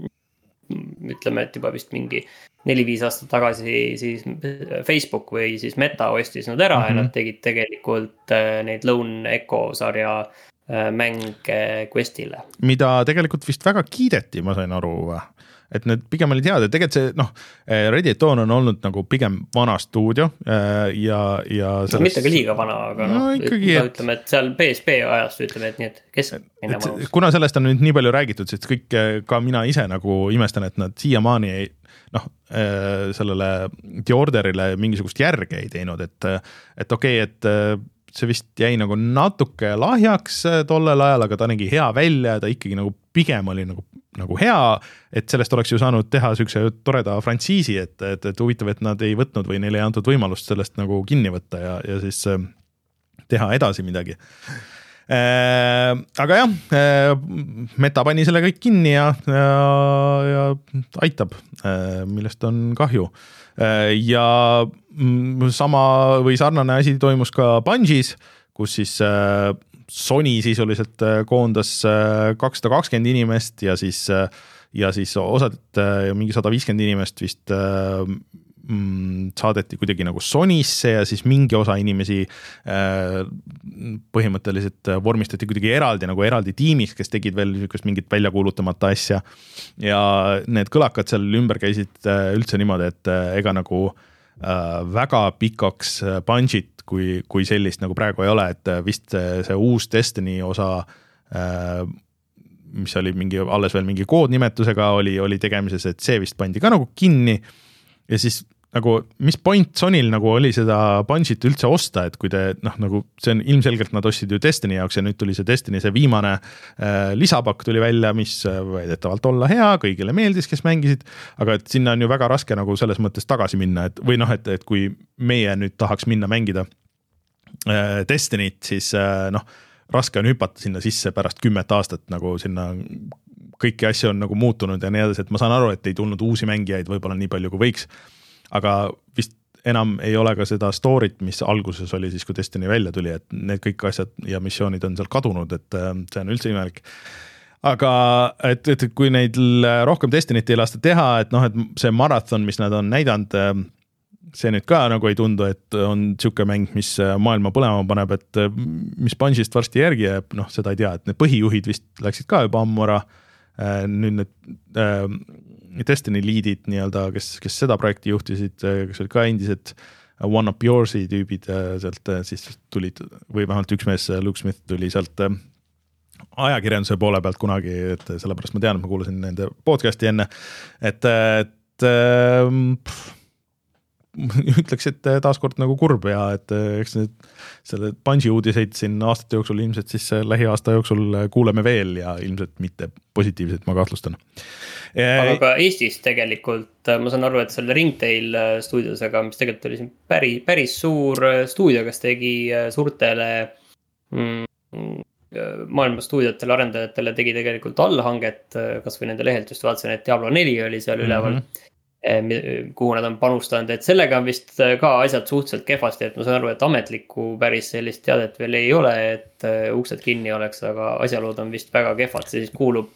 ütleme, et juba vist mingi neli-viis aastat tagasi siis Facebook või siis Meta ostis nad ära mm-hmm. ja nad tegid tegelikult neid Lone Echo sarja mänge Questile. Mida tegelikult vist väga kiideti, ma sain aru. et need pigem olid head, et tegelikult see noh, Ready at Dawn on olnud nagu pigem vana stuudio ja, ja selles... mitte ka liiga vana, aga no, no ikkagi, et... ütleme, et seal P S P ajast ütleme, et nii, et keskmine vanus. Kuna sellest on nüüd nii palju räägitud, siis kõik ka mina ise nagu imestan, et nad siiamaani ei noh, sellele The Orderile mingisugust järge ei teinud, et, et okei, okay, et see vist jäi nagu natuke lahjaks tollel ajal, aga ta nägi hea välja ja ta ikkagi nagu pigem oli nagu, nagu hea, et sellest oleks ju saanud teha sükse toreda frantsiisi, et, et, et huvitav, et nad ei võtnud või neile ei antud võimalust sellest nagu kinni võtta ja, ja siis teha edasi midagi. Äh, aga jah, äh, Meta pani selle kõik kinni ja, ja, ja aitab, äh, millest on kahju. Äh, ja sama või sarnane asi toimus ka Bungies, kus siis äh, Sony sisuliselt koondas kakssada kakskümmend inimest ja siis, ja siis osad mingi sada viiskümmend inimest vist saadeti kuidagi nagu Sonisse ja siis mingi osa inimesi põhimõtteliselt vormistati kuidagi eraldi, nagu eraldi tiimis, kes tegid veel mingit välja kuulutamata asja ja need kõlakad seal ümber käisid üldse niimoodi, et ega nagu väga pikaks Bungit kui, kui sellist nagu praegu ei ole, et vist see, see uus Destiny osa, mis oli mingi, alles veel mingi koodnimetusega oli, oli tegemises, et see vist pandi ka nagu kinni ja siis nagu, mis point Sonyl nagu oli seda Bungit üldse osta, et kui te, noh, nagu see on ilmselgelt nad ostsid ju Destiny jaoks ja nüüd tuli see Destiny, see viimane äh, lisapakk tuli välja, mis väidetavalt olla hea, kõigile meeldis, kes mängisid, aga et sinna on ju väga raske nagu selles mõttes tagasi minna, et või noh, et, et kui meie nüüd tahaks minna mängida äh, Destinyt, siis äh, noh, raske on hüpata sinna sisse pärast kümmet aastat, nagu sinna kõiki asju on nagu muutunud ja nii edasi, et ma saan aru, et ei tulnud uusi mängijaid võib-olla nii palju kui võiks, aga vist enam ei ole ka seda story't, mis alguses oli siis, kui Destiny välja tuli, et need kõik asjad ja missioonid on seal kadunud, et see on üldse imelik. Aga et, et kui neid rohkem Destinyt ei lasta teha, et noh, et see marathon, mis nad on näidanud, see nüüd ka nagu ei tundu, et on siuke mäng, mis maailma põlema paneb, et mis Bungist varsti järgi jääb, noh, seda ei tea, et need põhijuhid vist läksid ka juba ammura, nüüd need äh, Destiny liidid nii-öelda, kes, kes seda projekti juhtisid, kes olid ka endised One Up Yoursi tüübid sealt siis tulid, või vähemalt üks mees, Luke Smith tuli sealt ajakirjanduse poole pealt kunagi, et sellepärast ma tean, et ma kuulasin nende podcasti enne, et, et pff, ütleks, et taaskord nagu kurb ja et eks need selle Bungi uudiseid siin aastate jooksul ilmselt siis lähiaasta jooksul kuuleme veel ja ilmselt mitte positiivselt, ma kahtlustan. Aga ka Eestis tegelikult, ma saan aru, et selle Ringtail stuudiosega, mis tegelikult oli siin päris, päris suur stuudio, kes tegi suurtele mm, maailma stuudiotele, arendajatele tegi tegelikult allhanget, kas või nende lehelt just vaatasin, et Diablo neli oli seal üleval. Mm-hmm. kuhu nad on panustanud, et sellega on vist ka asjad suhteliselt kehvasti, et ma saan aru, et ametlikku päris sellist teadet veel ei ole, et uksed kinni oleks, aga asjalood on vist väga kehvad, see siis kuulub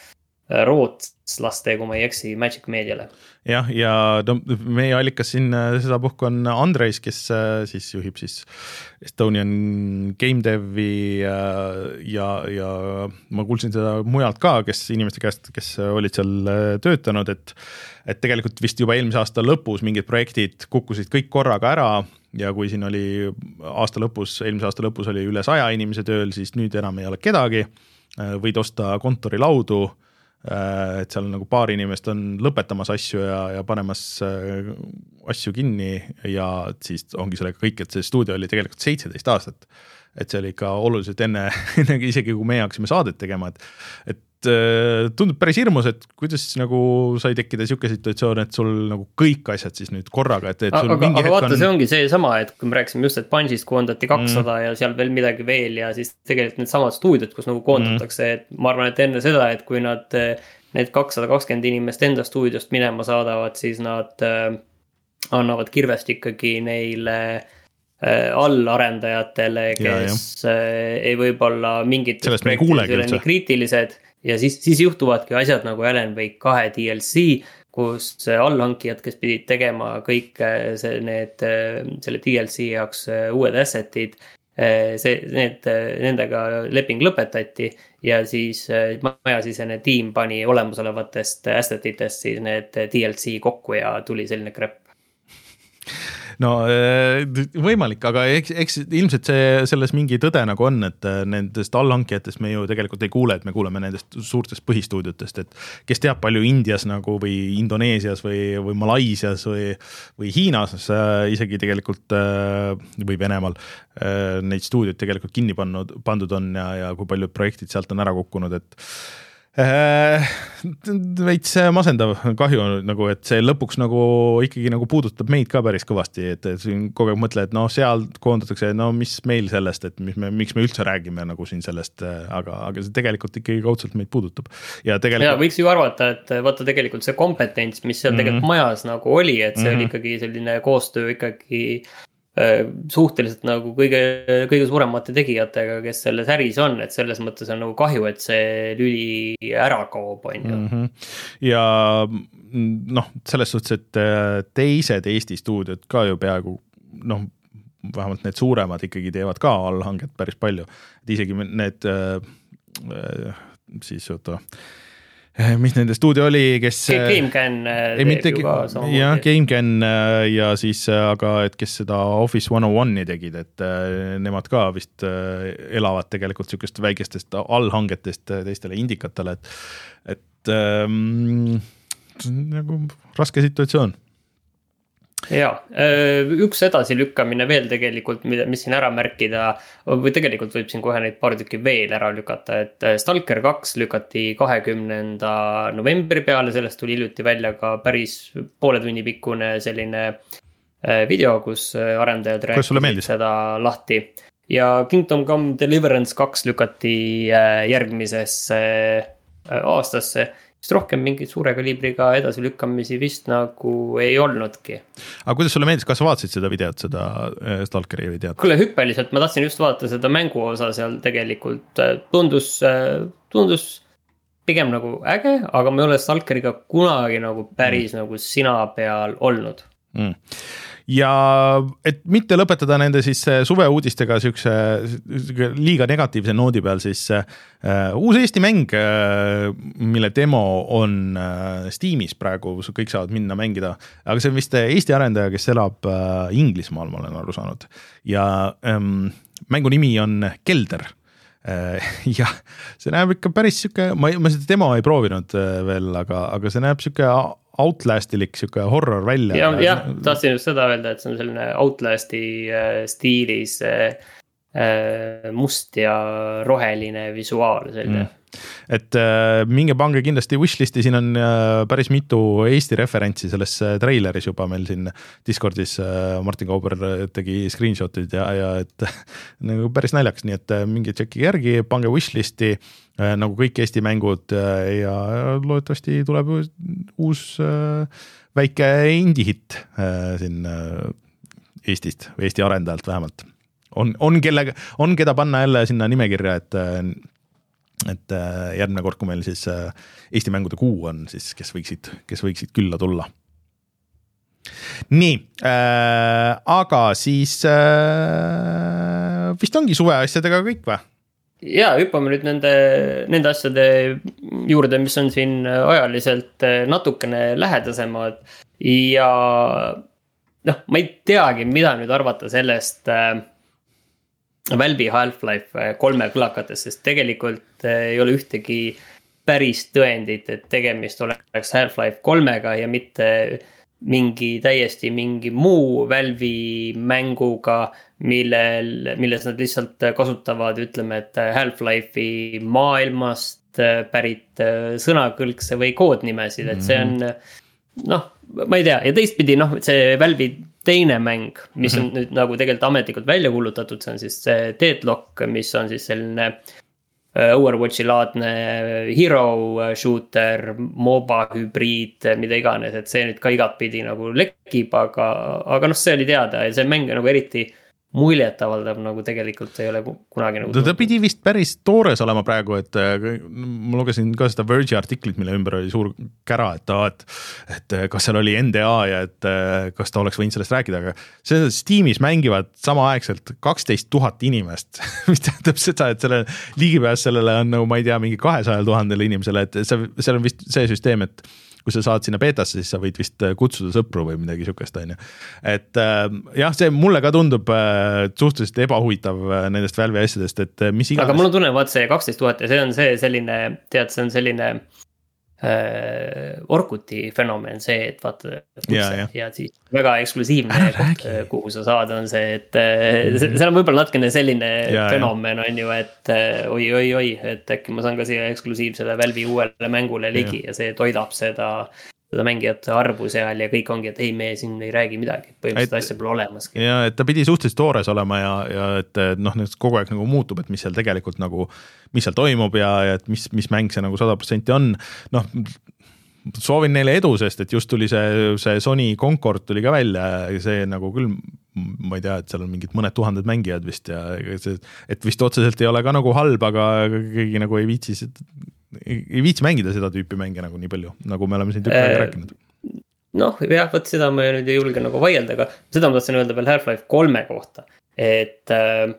rootslaste, kui ma ei eksi, Magic Mediale. Jah, ja no, meie allikas siin seda puhku on Andreis, kes siis juhib siis Estonian Game Devi ja, ja, ja ma kuulsin seda mujalt ka, kes inimeste käest, kes olid seal töötanud, et et tegelikult vist juba eelmise aasta lõpus mingid projektid kukkusid kõik korraga ära ja kui siin oli aasta lõpus, eelmise aasta lõpus oli üle saja inimese tööl, siis nüüd enam ei ole kedagi, võid osta kontorilaudu, et seal nagu paar inimest on lõpetamas asju ja, ja panemas asju kinni ja siis ongi sellega kõik, et see stuudio oli tegelikult seitseteist aastat, et see oli ikka oluliselt enne, enne isegi kui meie hakkasime saadet tegema, et, et tundub päris hirmus, et kuidas nagu sai tekkida siuke situatsioon, et sul nagu kõik asjad siis nüüd korraga, et, et sul aga, mingi aga vaata, on... see ongi see sama, et kui me rääkisime just, et Bungist koondati kakssada mm. ja seal veel midagi veel ja siis tegelikult need samad stuudiod, kus nagu koondatakse, mm. et ma arvan, et enne seda, et kui nad need kakssada kakskümmend inimest enda stuudiost minema saadavad, siis nad äh, annavad kirvest ikkagi neile äh, allarendajatele, kes ja, ja. Äh, ei võib-olla mingit projektid kriitilised ja siis, siis juhtuvadki asjad nagu Alan Wake kahe D L C, kus allhankijad, kes pidid tegema kõik see, need, selle D L C jaoks uued assetid, see, need, nendega leping lõpetati ja siis majasisene tiim pani olemasolevatest assetitest siis need D L C kokku ja tuli selline krepp. No võimalik, aga eks, eks ilmselt see selles mingi tõde nagu on, et nendest allhankijatest me ju tegelikult ei kuule, et me kuuleme nendest suurtest põhistuudiotest, et kes teab palju Indias nagu või Indoneesias või, või Malaisias või, või Hiinas isegi tegelikult või Venemaal neid stuudioid tegelikult kinni pannud, pandud on ja, ja kui paljud projektid sealt on ära kukkunud, et veits masendav kahju nagu, et see lõpuks nagu ikkagi nagu puudutab meid ka päris kõvasti, et siin kogu aeg mõtle, et noh, seal koondatakse, no mis meil sellest, et mis me, miks me üldse räägime nagu siin sellest, aga, aga see tegelikult ikkagi kaudselt meid puudutab. Ja tegelikult... Ja võiks ju arvata, et vaata tegelikult see kompetents, mis seal mm-hmm. tegelikult majas nagu oli, et see mm-hmm. oli ikkagi selline koostöö ikkagi suhteliselt nagu kõige, kõige suuremate tegijatega, kes selles äris on, et selles mõttes on nagu kahju, et see lüli ära kaob, on ju. Mm-hmm. Ja noh, selles suhtes, et teised Eesti stuudiod ka ju peaaegu, noh, vähemalt need suuremad ikkagi teevad ka allhanget päris palju, et isegi need siis oota mis nende stuudio oli, kes GameCAN teeb ju ka samamoodi. Jah, GameCAN ja siis, aga et kes seda Office one oh one'i tegid, et nemad ka vist elavad tegelikult sükest väikestest allhangetest teistele indikatele, et, et ähm, nagu raske situatsioon. Ja, üks edasilükkamine veel tegelikult, mis siin ära märkida, või tegelikult võib siin kohe neid paar tükki veel ära lükata, et Stalker kaks lükati kahekümnenda novembri peale, sellest tuli hiljuti välja ka päris poole tunni pikkune selline video, kus arendajad rääkisid seda lahti. Ja Kingdom Come Deliverance kaks lükati järgmisesse aastasse. Vist rohkem mingid suure kaliibriga edasi lükkamisi vist nagu ei olnudki. Aga kuidas sulle meeldis, kas sa vaatasid seda videot, seda Stalkeri videot? Kuule hüppeliselt, ma tahtsin just vaadata seda mängu osa seal tegelikult tundus, tundus pigem nagu äge, aga ma ei ole Stalkeriga kunagi nagu päris mm. nagu sina peal olnud. Mm. Ja et mitte lõpetada nende siis suveuudistega sükse liiga negatiivse noodi peal, siis uh, uus Eesti mäng, uh, mille demo on uh, Steamis praegu, kõik saavad minna mängida, aga see on vist Eesti arendaja, kes elab uh, Inglismaal, ma olen aru saanud. Ja um, mängu nimi on Kelder. Uh, ja see näeb ikka päris süke, ma, ma seda demo ei proovinud uh, veel, aga, aga see näeb süke Outlastilik siuke horror välja. Ja, jah, tahtsin just seda öelda, et see on selline Outlasti äh, stiilis äh, must ja roheline visuaal selline. Mm. Et äh, minge pange kindlasti wishlisti, siin on äh, päris mitu Eesti referentsi selles äh, traileris juba meil siin Discordis äh, Martin Kauber tegi screenshotid ja, ja et nagu päris naljaks, nii et äh, minge tšekki järgi, pange wishlisti äh, nagu kõik Eesti mängud äh, ja loodetavasti tuleb uus äh, väike indie-hitt äh, siin äh, Eestist või Eesti arendajalt vähemalt. On, on, kelle, on keda panna jälle sinna nimekirja, et äh, et järgmine kord, kui meil siis Eesti mängude kuu on, siis kes võiksid, kes võiksid külla tulla. Nii, äh, aga siis äh, vist ongi suve asjadega kõik või? Ja, hüppame nüüd nende, nende asjade juurde, mis on siin ajaliselt natukene lähedasemad ja noh, ma ei teagi, mida nüüd arvata sellest äh, Valve'i Half-Life kolme kõlakates, sest tegelikult ei ole ühtegi päris tõendit, et tegemist oleks Half-Life kolmega ja mitte mingi täiesti mingi muu Valve'i mänguga, millel, milles nad lihtsalt kasutavad, ütleme, et Half-Life'i maailmast pärit sõnakõlkse või koodnimesid, et see on noh, ma ei tea, ja teistpidi noh, see Valve'i teine mäng, mis on mm-hmm. nüüd nagu tegelikult ametlikult välja kuulutatud, see on siis see Deadlock, mis on siis selline Overwatchi laadne hero shooter, MOBA hübriid, mida iganes, et see nüüd ka igatpidi nagu lekib, aga, aga noh, see oli teada ja see mäng nagu eriti muljet avaldab, nagu tegelikult ei ole kunagi nagu ta, ta pidi vist päris toores olema praegu, et ma lugesin ka seda Verge'i artiklit, mille ümber oli suur kära, et, et, et kas seal oli N D A ja et kas ta oleks võinud sellest rääkida, aga see Steamis mängivad samaaegselt kaksteist tuhat inimest, mis tähendab seda, et selle ligipääs sellele on nagu, ma ei tea, mingi kahesajal tuhandele inimesele, et see, seal on vist see süsteem, et kui sa saad sinna beetasse, siis sa võid vist kutsuda sõpru või midagi sihukest, on ju. Et äh, jah, see mulle ka tundub äh, suhteliselt ebahuvitav äh, nendest Valve'i asjadest, et äh, mis iganes. Aga mul on tunne, vaat see kaksteist tuhat ja see on see selline, tead, see on selline äh, Orkuti fenomen, see, et vaata, ja, ja. ja siis väga eksklusiivne koht, kuhu sa saad, on see, et mm-hmm. seal on võib-olla natkene selline ja, fenomen on ju, et oi, oi, oi, et äkki ma saan ka siia eksklusiivsele Valve'i uuele mängule ligi ja, ja see toidab seda, seda mängijate arvu seal ja kõik ongi, et ei, me siin ei räägi midagi, põhimõtteliselt asja pole olemaski. Ja, et ta pidi suhteliselt toores olema ja, ja et noh, kogu aeg nagu muutub, et mis seal tegelikult nagu, mis seal toimub ja, ja et mis, mis mäng see nagu sada protsenti on, noh, soovin neile edu, sest et just tuli see, see Sony Concord tuli ka välja ja see nagu küll, ma ei tea, et seal on mingid mõned tuhanded mängijad vist ja see, et vist otseselt ei ole ka nagu halb, aga keegi nagu ei viitsi, ei viitsi mängida seda tüüpi mänge nagu nii palju, nagu me oleme siin tükk aega rääkinud. Noh, jah, võt seda ma nüüd ei julge nagu vaielda, aga seda ma tahtsin öelda veel Half-Life kolme kohta, et äh,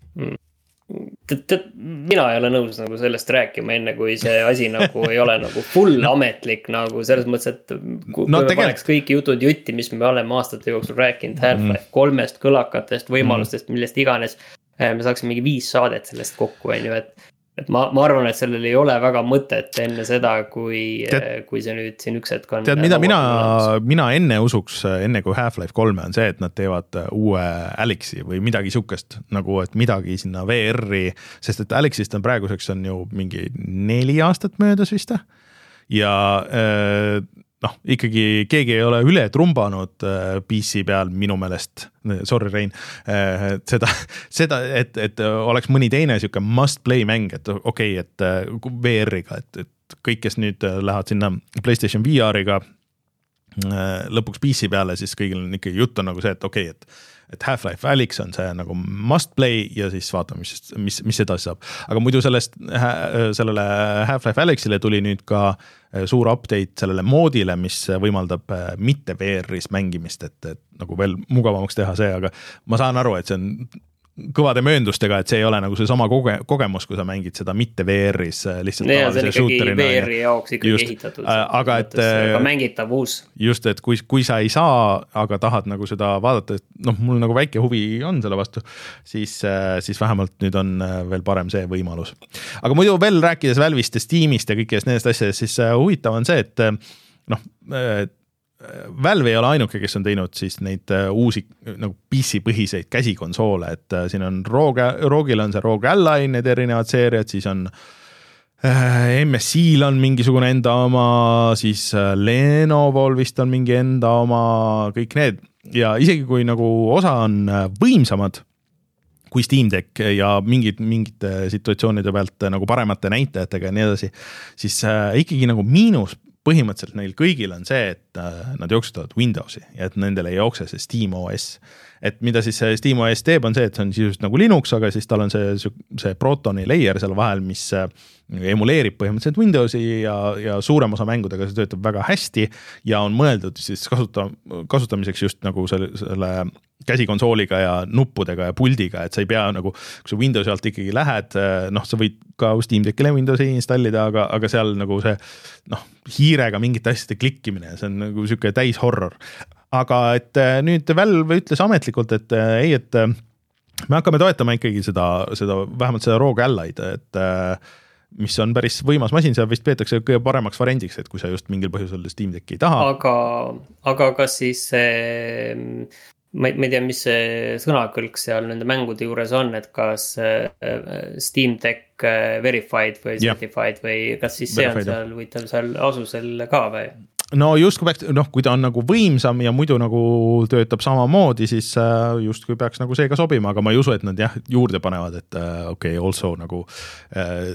Tead, tead, mina ei ole nõus nagu sellest rääkima enne, kui see asi nagu ei ole nagu full ametlik nagu selles mõttes, et kui no, me tegel... paneks kõik jutud jutti, mis me oleme aastate jooksul rääkinud Half-Life kolmest, kõlakatest, võimalustest, millest iganes, me saaksime mingi viis saadet sellest kokku, on ju, et et ma, ma arvan, et sellel ei ole väga mõtet enne seda, kui, tead, kui see nüüd siin üks hetk on. Tead, mida mina, mina enne usuks, enne kui Half-Life kolme on see, et nad teevad uue Alyxi või midagi sihukest, nagu et midagi sinna V R-i, sest et Alyxist on praeguseks on ju mingi neli aastat möödas vist ja noh, ikkagi keegi ei ole üle trumbanud P C peal minu meelest, sorry Rein, seda, seda et, et oleks mõni teine siuke must play mäng, et okei, okay, et V R-iga, et, et kõik, kes nüüd lähevad sinna PlayStation V R-iga lõpuks P C peale, siis kõigil on ikkagi jutt on nagu see, et okei okay,, et et Half-Life Alyx on see nagu must play ja siis vaatame, mis, mis, mis edasi saab. Aga muidu sellest, sellele Half-Life Alyxile tuli nüüd ka suur update sellele moodile, mis võimaldab mitte V R-is mängimist, et, et nagu veel mugavamaks teha see, aga ma saan aru, et see on kõvade mööndustega, et see ei ole nagu see sama koge, kogemus, kui sa mängid seda mitte V R-is lihtsalt nee, tavalise shooterina. V R-i jaoks ikkagi just, ehitatud. Aga et ka mängitav uus. Just, et kui, kui sa ei saa, aga tahad nagu seda vaadata, et noh, mul nagu väike huvi on selle vastu, siis, siis vähemalt nüüd on veel parem see võimalus. Aga muidu veel rääkides Valve'ist ja Steamist ja kõikidest nendest asjadest, siis huvitav on see, et noh, Valve ei ole ainuke, kes on teinud siis neid uusi nagu P C-põhiseid käsikonsoole, et siin on Rogue, Rogue'il on see Rogue Ally, need erinevad seeriad, siis on M S I-l on mingisugune enda oma, siis Lenovo'l vist on mingi enda oma, kõik need ja isegi kui nagu osa on võimsamad kui Steam Deck ja mingid, mingite situatsioonide pealt nagu paremate näitajatega ja nii edasi, siis ikkagi nagu miinus põhimõtteliselt neil kõigil on see, et nad jooksutavad Windowsi ja et nendel ei jookse see SteamOS. Et mida siis SteamOS teeb on see, et see on sisuliselt nagu Linux, aga siis tal on see, see Protoni layer seal vahel, mis emuleerib põhimõtteliselt Windowsi ja, ja suurem osa mängudega see töötab väga hästi ja on mõeldud siis kasuta, kasutamiseks just nagu selle, selle käsikonsooliga ja nuppudega ja puldiga, et sa ei pea nagu, kui sa Windowsi alt ikkagi lähed, noh, sa võid ka Steam Deckile Windowsi installida, aga, aga seal nagu see, noh, hiirega mingite asjade klikkimine, see on nagu siuke täis horror. Aga et nüüd Valve ütles ametlikult, et ei, et me hakkame toetama ikkagi seda, seda vähemalt seda Rogue Ally'd, et mis on päris võimas masin, seal vist peetakse kõige paremaks variandiks, et kui sa just mingil põhjusel Steam Decki ei taha. Aga, aga kas siis see ma ei, ma ei tea, mis see sõnakõlk seal nende mängude juures on, et kas Steam Deck verified või certified ja. Või kas siis see verified. On seal huvitav seal asusel ka või? No just kui peaks, noh, kui ta on nagu võimsam ja muidu nagu töötab samamoodi, siis just kui peaks nagu see ka sobima, aga ma ei usu, et nad jah, juurde panevad, et okei, okay, also nagu äh,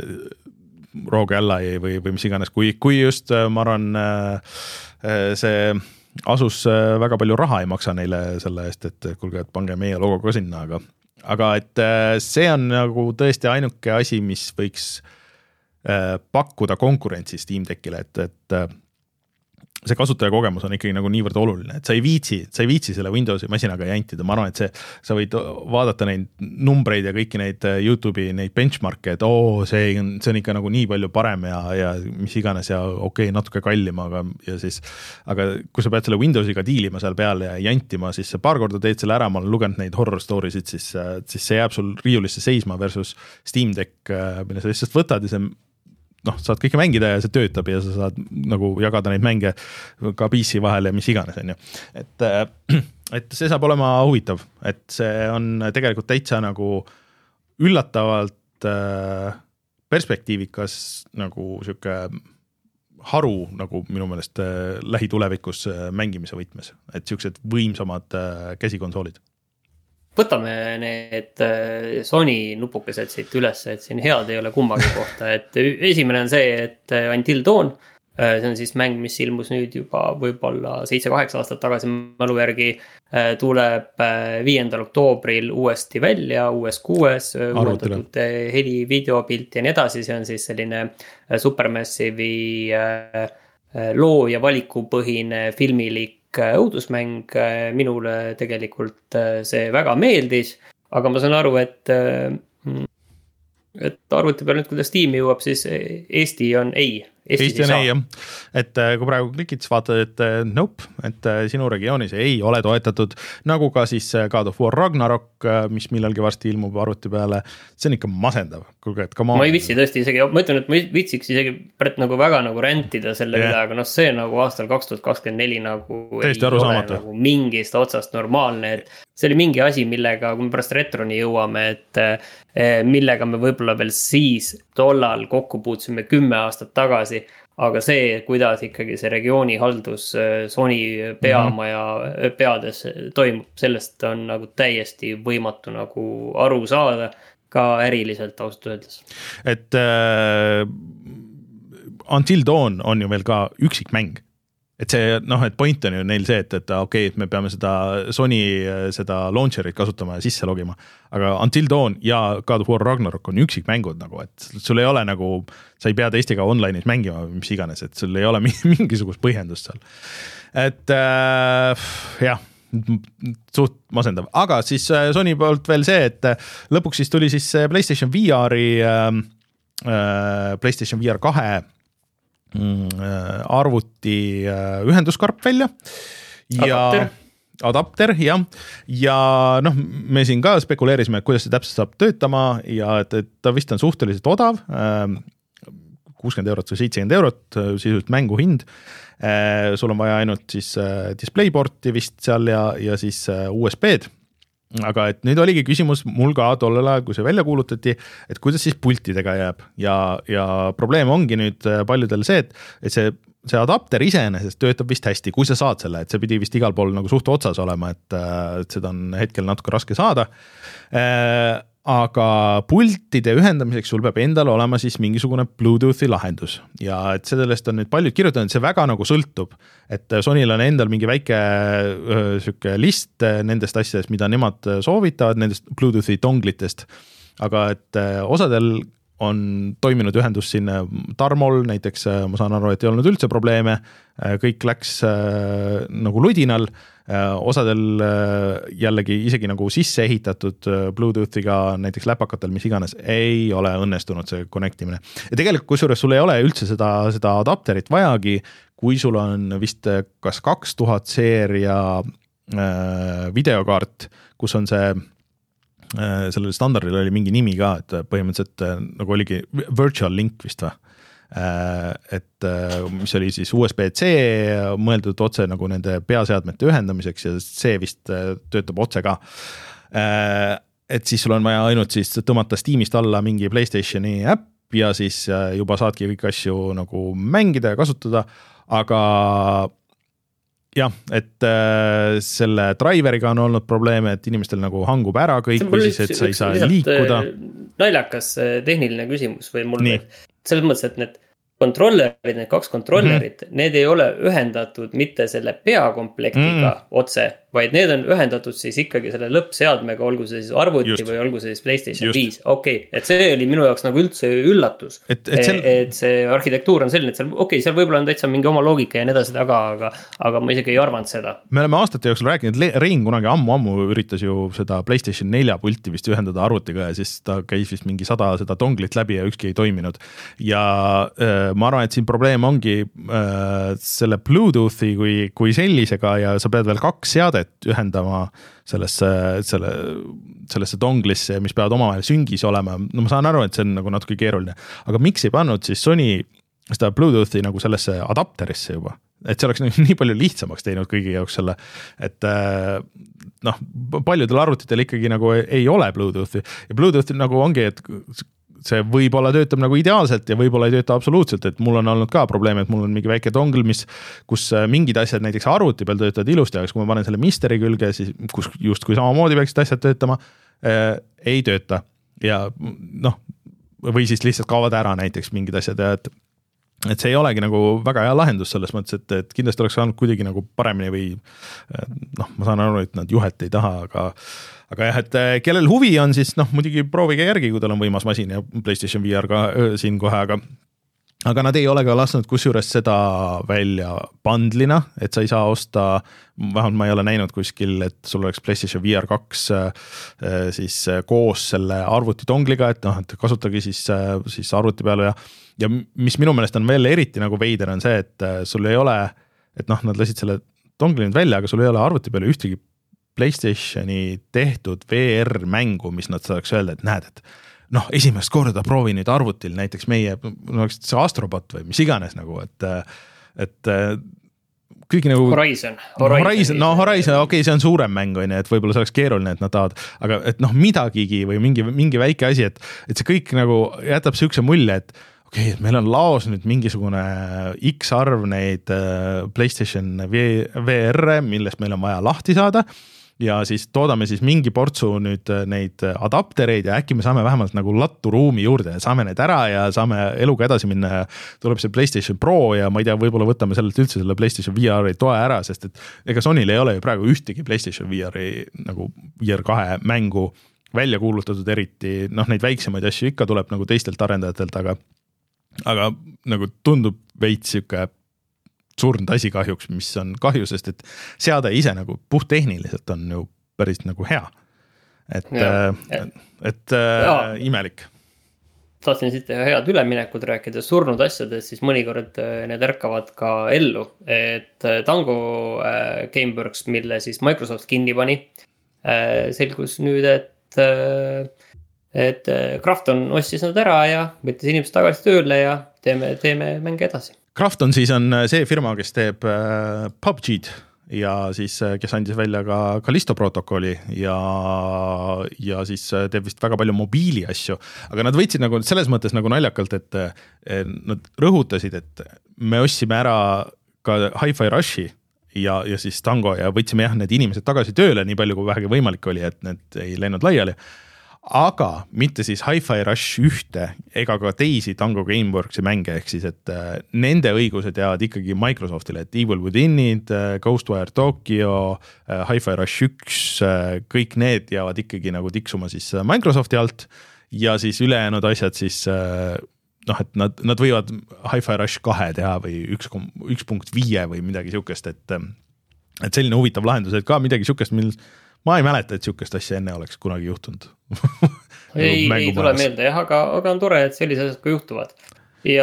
Rogue Ally või, või mis iganes, kui, kui just ma arvan äh, see Asus väga palju raha ei maksa neile selle eest, et kuulge, et pange meie logo ka sinna, aga, aga et see on nagu tõesti ainuke asi, mis võiks pakkuda konkurentsi Steam Deckile, et, et see kasutajakogemus on ikkagi nagu niivõrd oluline, et sa ei viitsi, sa ei viitsi selle Windowsi masinaga jantida, ma arvan, et see, sa võid vaadata neid numbreid ja kõiki neid YouTube'i neid benchmarke, et oo, see on, see on ikka nagu nii palju parem ja, ja mis iganes ja okei, okay, natuke kallim, aga, ja siis, aga kui sa pead selle Windowsiga diilima seal peal ja jantima, siis paar korda teed selle ära, ma olen lugenud neid horror story'sid, siis, siis see jääb sul riiulisse seisma versus Steam Deck, mille sa lihtsalt võtad ja see noh, saad kõike mängida ja see töötab ja sa saad nagu jagada neid mänge ka P C vahel ja mis iganes, on ju. Et, et see saab olema huvitav, et see on tegelikult täitsa nagu üllatavalt perspektiivikas nagu siuke haru nagu minu meelest lähitulevikus mängimise võtmes, et siuksed võimsamad käsikonsoolid. Võtame need Sony nupukesed siit üles, et siin head ei ole kummagi kohta, et esimene on see, et Until Dawn, see on siis mäng, mis ilmus nüüd juba võib-olla seitse kaheksa aastat tagasi mälu järgi, tuleb viiendal oktoobril uuesti välja, uues kuues, uuendatud heli, videopilt ja nii edasi, see on siis selline Supermassive'i loo ja valikupõhine filmilik õudusmäng, minule tegelikult see väga meeldis, aga ma saan aru, et et arvuti peal nüüd, kuidas Steam'i jõuab, siis Eesti on ei. Eesti, Eesti on ei, jah. Et kui praegu klikid, siis vaatad, et nope, et sinu regioonis ei ole toetatud, nagu ka siis God of War Ragnarok, mis millalgi varsti ilmub arvuti peale, see on ikka masendav. Kuulge, et ma... ma ei vitsi tõesti isegi, ma ütlen, et ma vitsiks isegi nagu väga nagu rentida selle yeah. üle, aga noh, see nagu aastal kaks tuhat kakskümmend neli nagu Tõesti ei ole nagu mingist otsast normaalne, et see oli mingi asi, millega, kui me pärast retroni jõuame, et millega me võib-olla veel siis tollal kokku puutsime kümme aastat tagasi, aga see, kuidas ikkagi see regiooni haldus Sony peamaja mm-hmm. peades toimub, sellest on nagu täiesti võimatu nagu aru saada, ka äriliselt ausalt öeldes. Et äh, Until Dawn on ju veel ka üksik mäng. Et see, noh, et point on ju neil see, et, et okei, okay, et me peame seda Sony seda launcherit kasutama ja sisse logima, aga Until Dawn ja God of War Ragnarok on üksik mängud nagu, et sul ei ole nagu, sa ei pea teistega online'is mängima või mis iganes, et sul ei ole mingisugust põhjendust seal. Et äh, jah, suht masendav, aga siis Sony poolt veel see, et lõpuks siis tuli siis PlayStation V R-i äh, PlayStation V R kahe arvuti ühenduskarp välja ja adapter, adapter jah, ja noh, me siin ka spekuleerisime, et kuidas see täpselt saab töötama ja et, et ta vist on suhteliselt odav, kuuskümmend eurot või seitsekümmend eurot, sisuliselt mängu hind, sul on vaja ainult siis displayporti vist seal ja, ja siis U S B-d, aga et nüüd oligi küsimus mul ka tollel ajal, kui see välja kuulutati, et kuidas siis pultidega jääb ja, ja probleem ongi nüüd paljudel see, et, et see, see adapter iseenesest töötab vist hästi, kui sa saad selle, et see pidi vist igal pool nagu suht otsas olema, et, et seda on hetkel natuke raske saada. Aga pultide ühendamiseks sul peab endal olema siis mingisugune Bluetoothi lahendus ja et sellest on nüüd paljud kirjutanud, see väga nagu sõltub, et Sonyl on endal mingi väike süke list nendest asjadest, mida nemad soovitavad, nendest Bluetoothi donglitest, aga et osadel on toiminud ühendus siin Tarmol, näiteks ma saan aru, et ei olnud üldse probleeme, kõik läks nagu ludinal, osadel jällegi isegi nagu sisse ehitatud Bluetoothiga näiteks läpakatel, mis iganes, ei ole õnnestunud see connectimine. Ja tegelikult kusjuures sul ei ole üldse seda, seda adapterit vajagi, kui sul on vist kas kaks tuhat seeria videokaart, kus on see sellel standardil oli mingi nimi ka, et põhimõtteliselt nagu oligi Virtual Link vist või? Et mis oli siis U S B-C mõeldud otse nagu nende peaseadmete ühendamiseks ja see vist töötab otse ka. Et siis sul on vaja ainult siis tõmmata Steamist alla mingi PlayStationi äpp ja siis juba saadki kõik asju nagu mängida ja kasutada, aga jah, et äh, selle driveriga on olnud probleeme, et inimestel nagu hangub ära kõik või siis, et sa ei saa liikuda. Naljakas tehniline küsimus või mul Nii. selles mõttes, et need kontrollerid, need kaks kontrollerit, mm -hmm. need ei ole ühendatud mitte selle peakomplektiga mm. otse, vaid need on ühendatud siis ikkagi selle lõppseadmega, olgu see siis arvuti Just. või olgu see siis PlayStation Just. viis. Okei, okay. et see oli minu jaoks nagu üldse üllatus. Et, et, sel... et see arhitektuur on selline, et seal, okei okay,, seal võib-olla on täitsa mingi oma loogika ja nii edasi taga, aga, aga ma isegi ei arvanud seda. Me oleme aastate jooksul rääkinud, Rein kunagi ammu-ammu üritas ju seda PlayStation nelja pulti vist ühendada arvutiga ja siis ta käis vist mingi sada seda donglit läbi ja ükski ei toiminud. Ja äh, ma arvan, et siin probleem ongi äh, selle Bluetoothi kui, kui sellisega ja sa pead veel kaks seadet ühendama sellesse, selle, sellesse donglisse, mis peavad omavahel süngis olema. No ma saan aru, et see on nagu natuke keeruline. Aga miks ei pannud siis Sony seda Bluetoothi nagu sellesse adapterisse juba? Et see oleks nii palju lihtsamaks teinud kõigi jaoks selle, et noh, paljudel arvutitel ikkagi nagu ei ole Bluetoothi ja Bluetoothi nagu ongi, et see võib-olla töötab nagu ideaalselt ja võib-olla ei tööta absoluutselt, et mul on olnud ka probleem, et mul on mingi väike dongle, mis, kus mingid asjad näiteks arvuti peal töötavad ilusti, aga kui ma panen selle Misteri külge, siis kus just kui samamoodi peaksid asjad töötama, äh, ei tööta ja noh, või siis lihtsalt kaovad ära näiteks mingid asjad ja et et see ei olegi nagu väga hea lahendus selles mõttes, et, et kindlasti oleks saanud kuidagi nagu paremini või noh, ma saan aru, et nad juhet ei taha, aga aga jah, et kellel huvi on, siis noh, muidugi proovige järgi, kui tal on võimas masin ja PlayStation V R ka siin kohe, aga aga nad ei ole ka lasknud kusjuures seda välja bundlina, et sa ei saa osta, vähemalt ma ei ole näinud kuskil, et sul oleks PlayStation V R kaks siis koos selle arvuti dongliga, et noh, et kasutagi siis, siis arvuti peale ja ja mis minu meelest on veel eriti nagu veider on see, et sul ei ole, et noh, nad lasid selle dongli nüüd välja, aga sul ei ole arvuti peale ühtegi PlayStationi tehtud V R mängu, mis nad saaks öelda, et näed, et noh, esimest korda proovi nüüd arvutil näiteks meie, no see Astrobot või mis iganes nagu, et et kõigi nagu Horizon, Horizon, Horizon no Horizon, okei okay,, see on suurem mäng, on, et võib-olla see oleks keeruline, et nad tahavad, aga et noh, midagigi või mingi, mingi väike asi, et, et see kõik nagu jätab siukse mulje, et okei okay,, et meil on laos nüüd mingisugune X arv neid PlayStation V R, millest meil on vaja lahti saada ja siis toodame siis mingi portsu nüüd neid adaptereid ja äkki me saame vähemalt nagu lattu ruumi juurde ja saame need ära ja saame eluga edasi minna ja tuleb see PlayStation Pro ja ma ei tea, võib-olla võtame sellelt üldse selle PlayStation V R-i toe ära, sest et ega Sonyl ei ole ju praegu ühtegi PlayStation V R-i nagu V R kahe mängu välja kuulutatud eriti, noh neid väiksemaid asju ikka tuleb nagu teistelt arendajatelt, aga aga nagu tundub veits siuke surnud asi kahjuks, mis on kahju, sest et seade ise nagu puhttehniliselt on ju päris nagu hea. Et, ja, et, et ja. Imelik. Tahtsin siit teha head üleminekud rääkida surnud asjadest, siis mõnikord need ärkavad ka ellu. Et Tango Gameworks, mille siis Microsoft kinni pani, selgus nüüd, et et Krafton ostis nad ära ja võttis inimesed tagasi tööle ja teeme, teeme mänge edasi. Krafton siis on see firma, kes teeb P U B G-d ja siis, kes andis välja ka Callisto protokolli ja, ja siis teeb vist väga palju mobiili asju, aga nad võtsid nagu selles mõttes nagu naljakalt, et nad rõhutasid, et me ostsime ära ka Hi-Fi Rushi ja, ja siis Tango ja võtsime jah, need inimesed tagasi tööle nii palju, kui vähegi võimalik oli, et need ei läinud laiali. Aga mitte siis Hi-Fi Rush ühte ega ka teisi Tango Gameworksi mänge, ehk siis, et nende õigused jäävad ikkagi Microsoftile, et Evil Within'id, Ghostwire Tokyo, Hi-Fi Rush üks, kõik need jäävad ikkagi nagu tiksuma siis Microsofti alt ja siis ülejäänud asjad siis noh, et nad, nad võivad Hi-Fi Rush kahe teha või üks punkt viie või midagi siukest, et, et selline huvitav lahendus, et ka midagi siukest, mil ma ei mäleta, et siukest asja enne oleks kunagi juhtunud. ei, ei tule meelde jah, aga, aga on tore, et sellised asjad ka juhtuvad. Ja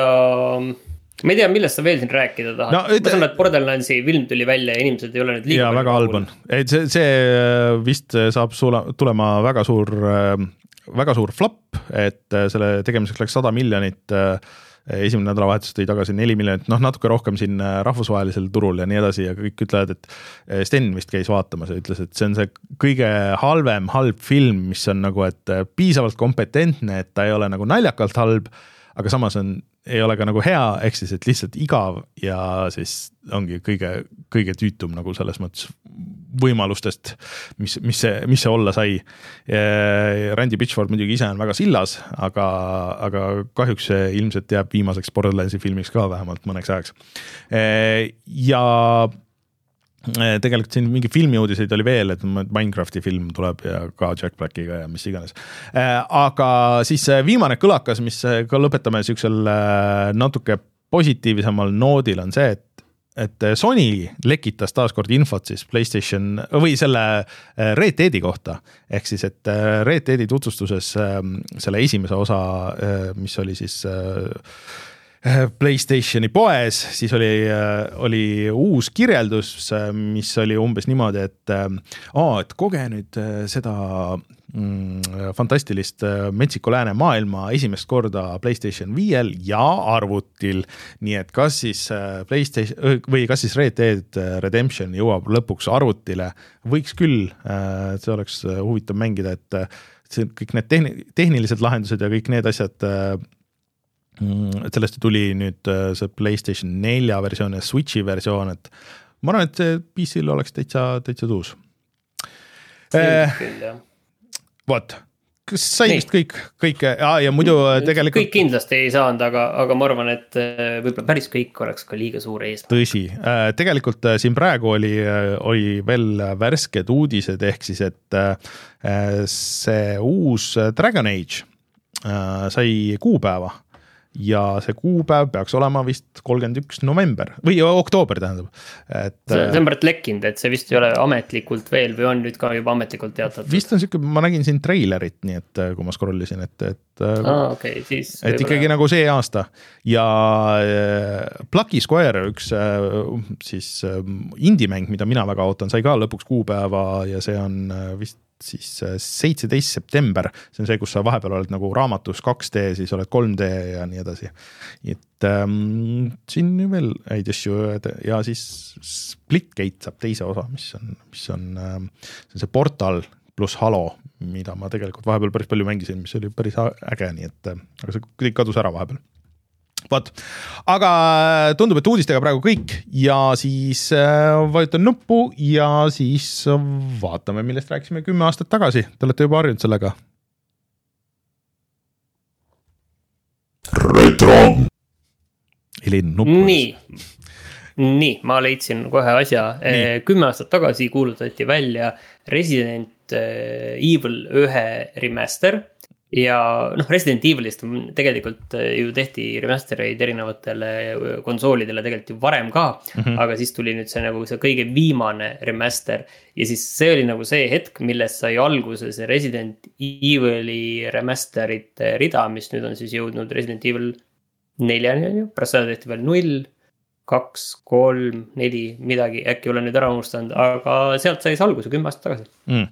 ma ei tea, millest sa veel siin rääkida tahad. No, et, ma sanon, et Borderlandsi film tuli välja ja inimesed ei ole nüüd liiga. Jaa, väga halb on. Et see, see vist saab tulema väga suur, väga suur flop, et selle tegemiseks läks sada miljonit. Esimene nädalavahetus tõi tagasi neli miljonit, noh natuke rohkem siin rahvusvahelisel turul ja nii edasi ja kõik ütlevad, et Sten vist käis vaatamas ja ütles, et see on see kõige halvem halb film, mis on nagu, et piisavalt kompetentne, et ta ei ole nagu naljakalt halb, aga samas on, ei ole ka nagu hea, ehk siis, et lihtsalt igav ja siis ongi kõige, kõige tüütum nagu selles mõttes võimalustest, mis, mis, see, mis see olla sai. Randy Pitchford muidugi ise on väga sillas, aga, aga kahjuks see ilmselt jääb viimaseks Borderlandsi filmiks ka vähemalt mõneks ajaks. Ja tegelikult siin mingi filmiuudiseid oli veel, et Minecrafti film tuleb ja ka Jack Blackiga ja mis iganes. Aga siis viimane kõlakas, mis ka lõpetame süksel natuke positiivsemal noodil on see, et et Sony lekitas taaskord infot siis PlayStation või selle Red Deadi kohta, ehk siis, et Red Deadi tutvustuses selle esimese osa, mis oli siis PlayStationi poes, siis oli, oli uus kirjeldus, mis oli umbes niimoodi, et, oh, et koge nüüd seda mm, fantastilist Metsiku lääne maailma esimest korda PlayStation viiel ja arvutil. Nii et kas siis PlayStation või kas siis Red Dead Redemption jõuab lõpuks arvutile, võiks küll, see oleks huvitav mängida, et see, kõik need tehn- tehnilised lahendused ja kõik need asjad sellest tuli nüüd see PlayStation nelja versioon ja Switchi versioon, et ma arvan, et see P C-l oleks täitsa, täitsa tuus. Eh, Vot, kas sai vist kõik, kõik ja, ja muidu tegelikult kõik kindlasti ei saanud, aga, aga ma arvan, et võib-olla päris kõik oleks ka liiga suur eesmärk. Tõsi, tegelikult siin praegu oli, oli veel värsked uudised, ehk siis, et see uus Dragon Age sai kuupäeva ja see kuupäev peaks olema vist kolmkümmend üks november või oktoober tähendab. Et, see, see on pärit lekkinud, et see vist ei ole ametlikult veel või on nüüd ka juba ametlikult teatatud. Vist on siuke, ma nägin siin treilerit, nii et kui ma scrollisin, et, et, ah, okay, siis et ikkagi nagu see aasta ja Plucky Square, üks siis indie-mäng, mida mina väga ootan, sai ka lõpuks kuupäeva ja see on vist siis seitseteist september, see on see, kus sa vahepeal oled nagu raamatus kaks D, siis oled kolm D ja nii edasi. Et ähm, siin veel häid asju ja siis Splitgate saab teise osa, mis on, mis on, ähm, see, on see Portal pluss Halo, mida ma tegelikult vahepeal päris palju mängisin, mis oli päris äge, nii et aga see kõik kadus ära vahepeal. Vaat. Aga tundub, et uudistega praegu kõik ja siis vajutan nuppu ja siis vaatame, millest rääkisime kümme aastat tagasi. Te olete juba harjunud sellega. Retro. Elin nuppu. Nii. Nii, ma leidsin kohe asja. Nii. Kümme aastat tagasi kuulutati välja Resident Evil ühe remaster. Ja noh, Resident Evilist tegelikult ju tehti remastereid erinevatele konsoolidele tegelikult ju varem ka, mm-hmm. aga siis tuli nüüd see nagu see kõige viimane remaster ja siis see oli nagu see hetk, millest sai alguse see Resident Evili remasterite rida, mis nüüd on siis jõudnud Resident Evil neljani on ju, pärast seda tehti veel null, kaks, kolm, neli, midagi, äkki olen nüüd ära unustanud, aga sealt sai see alguse kümme aastat tagasi. Mm.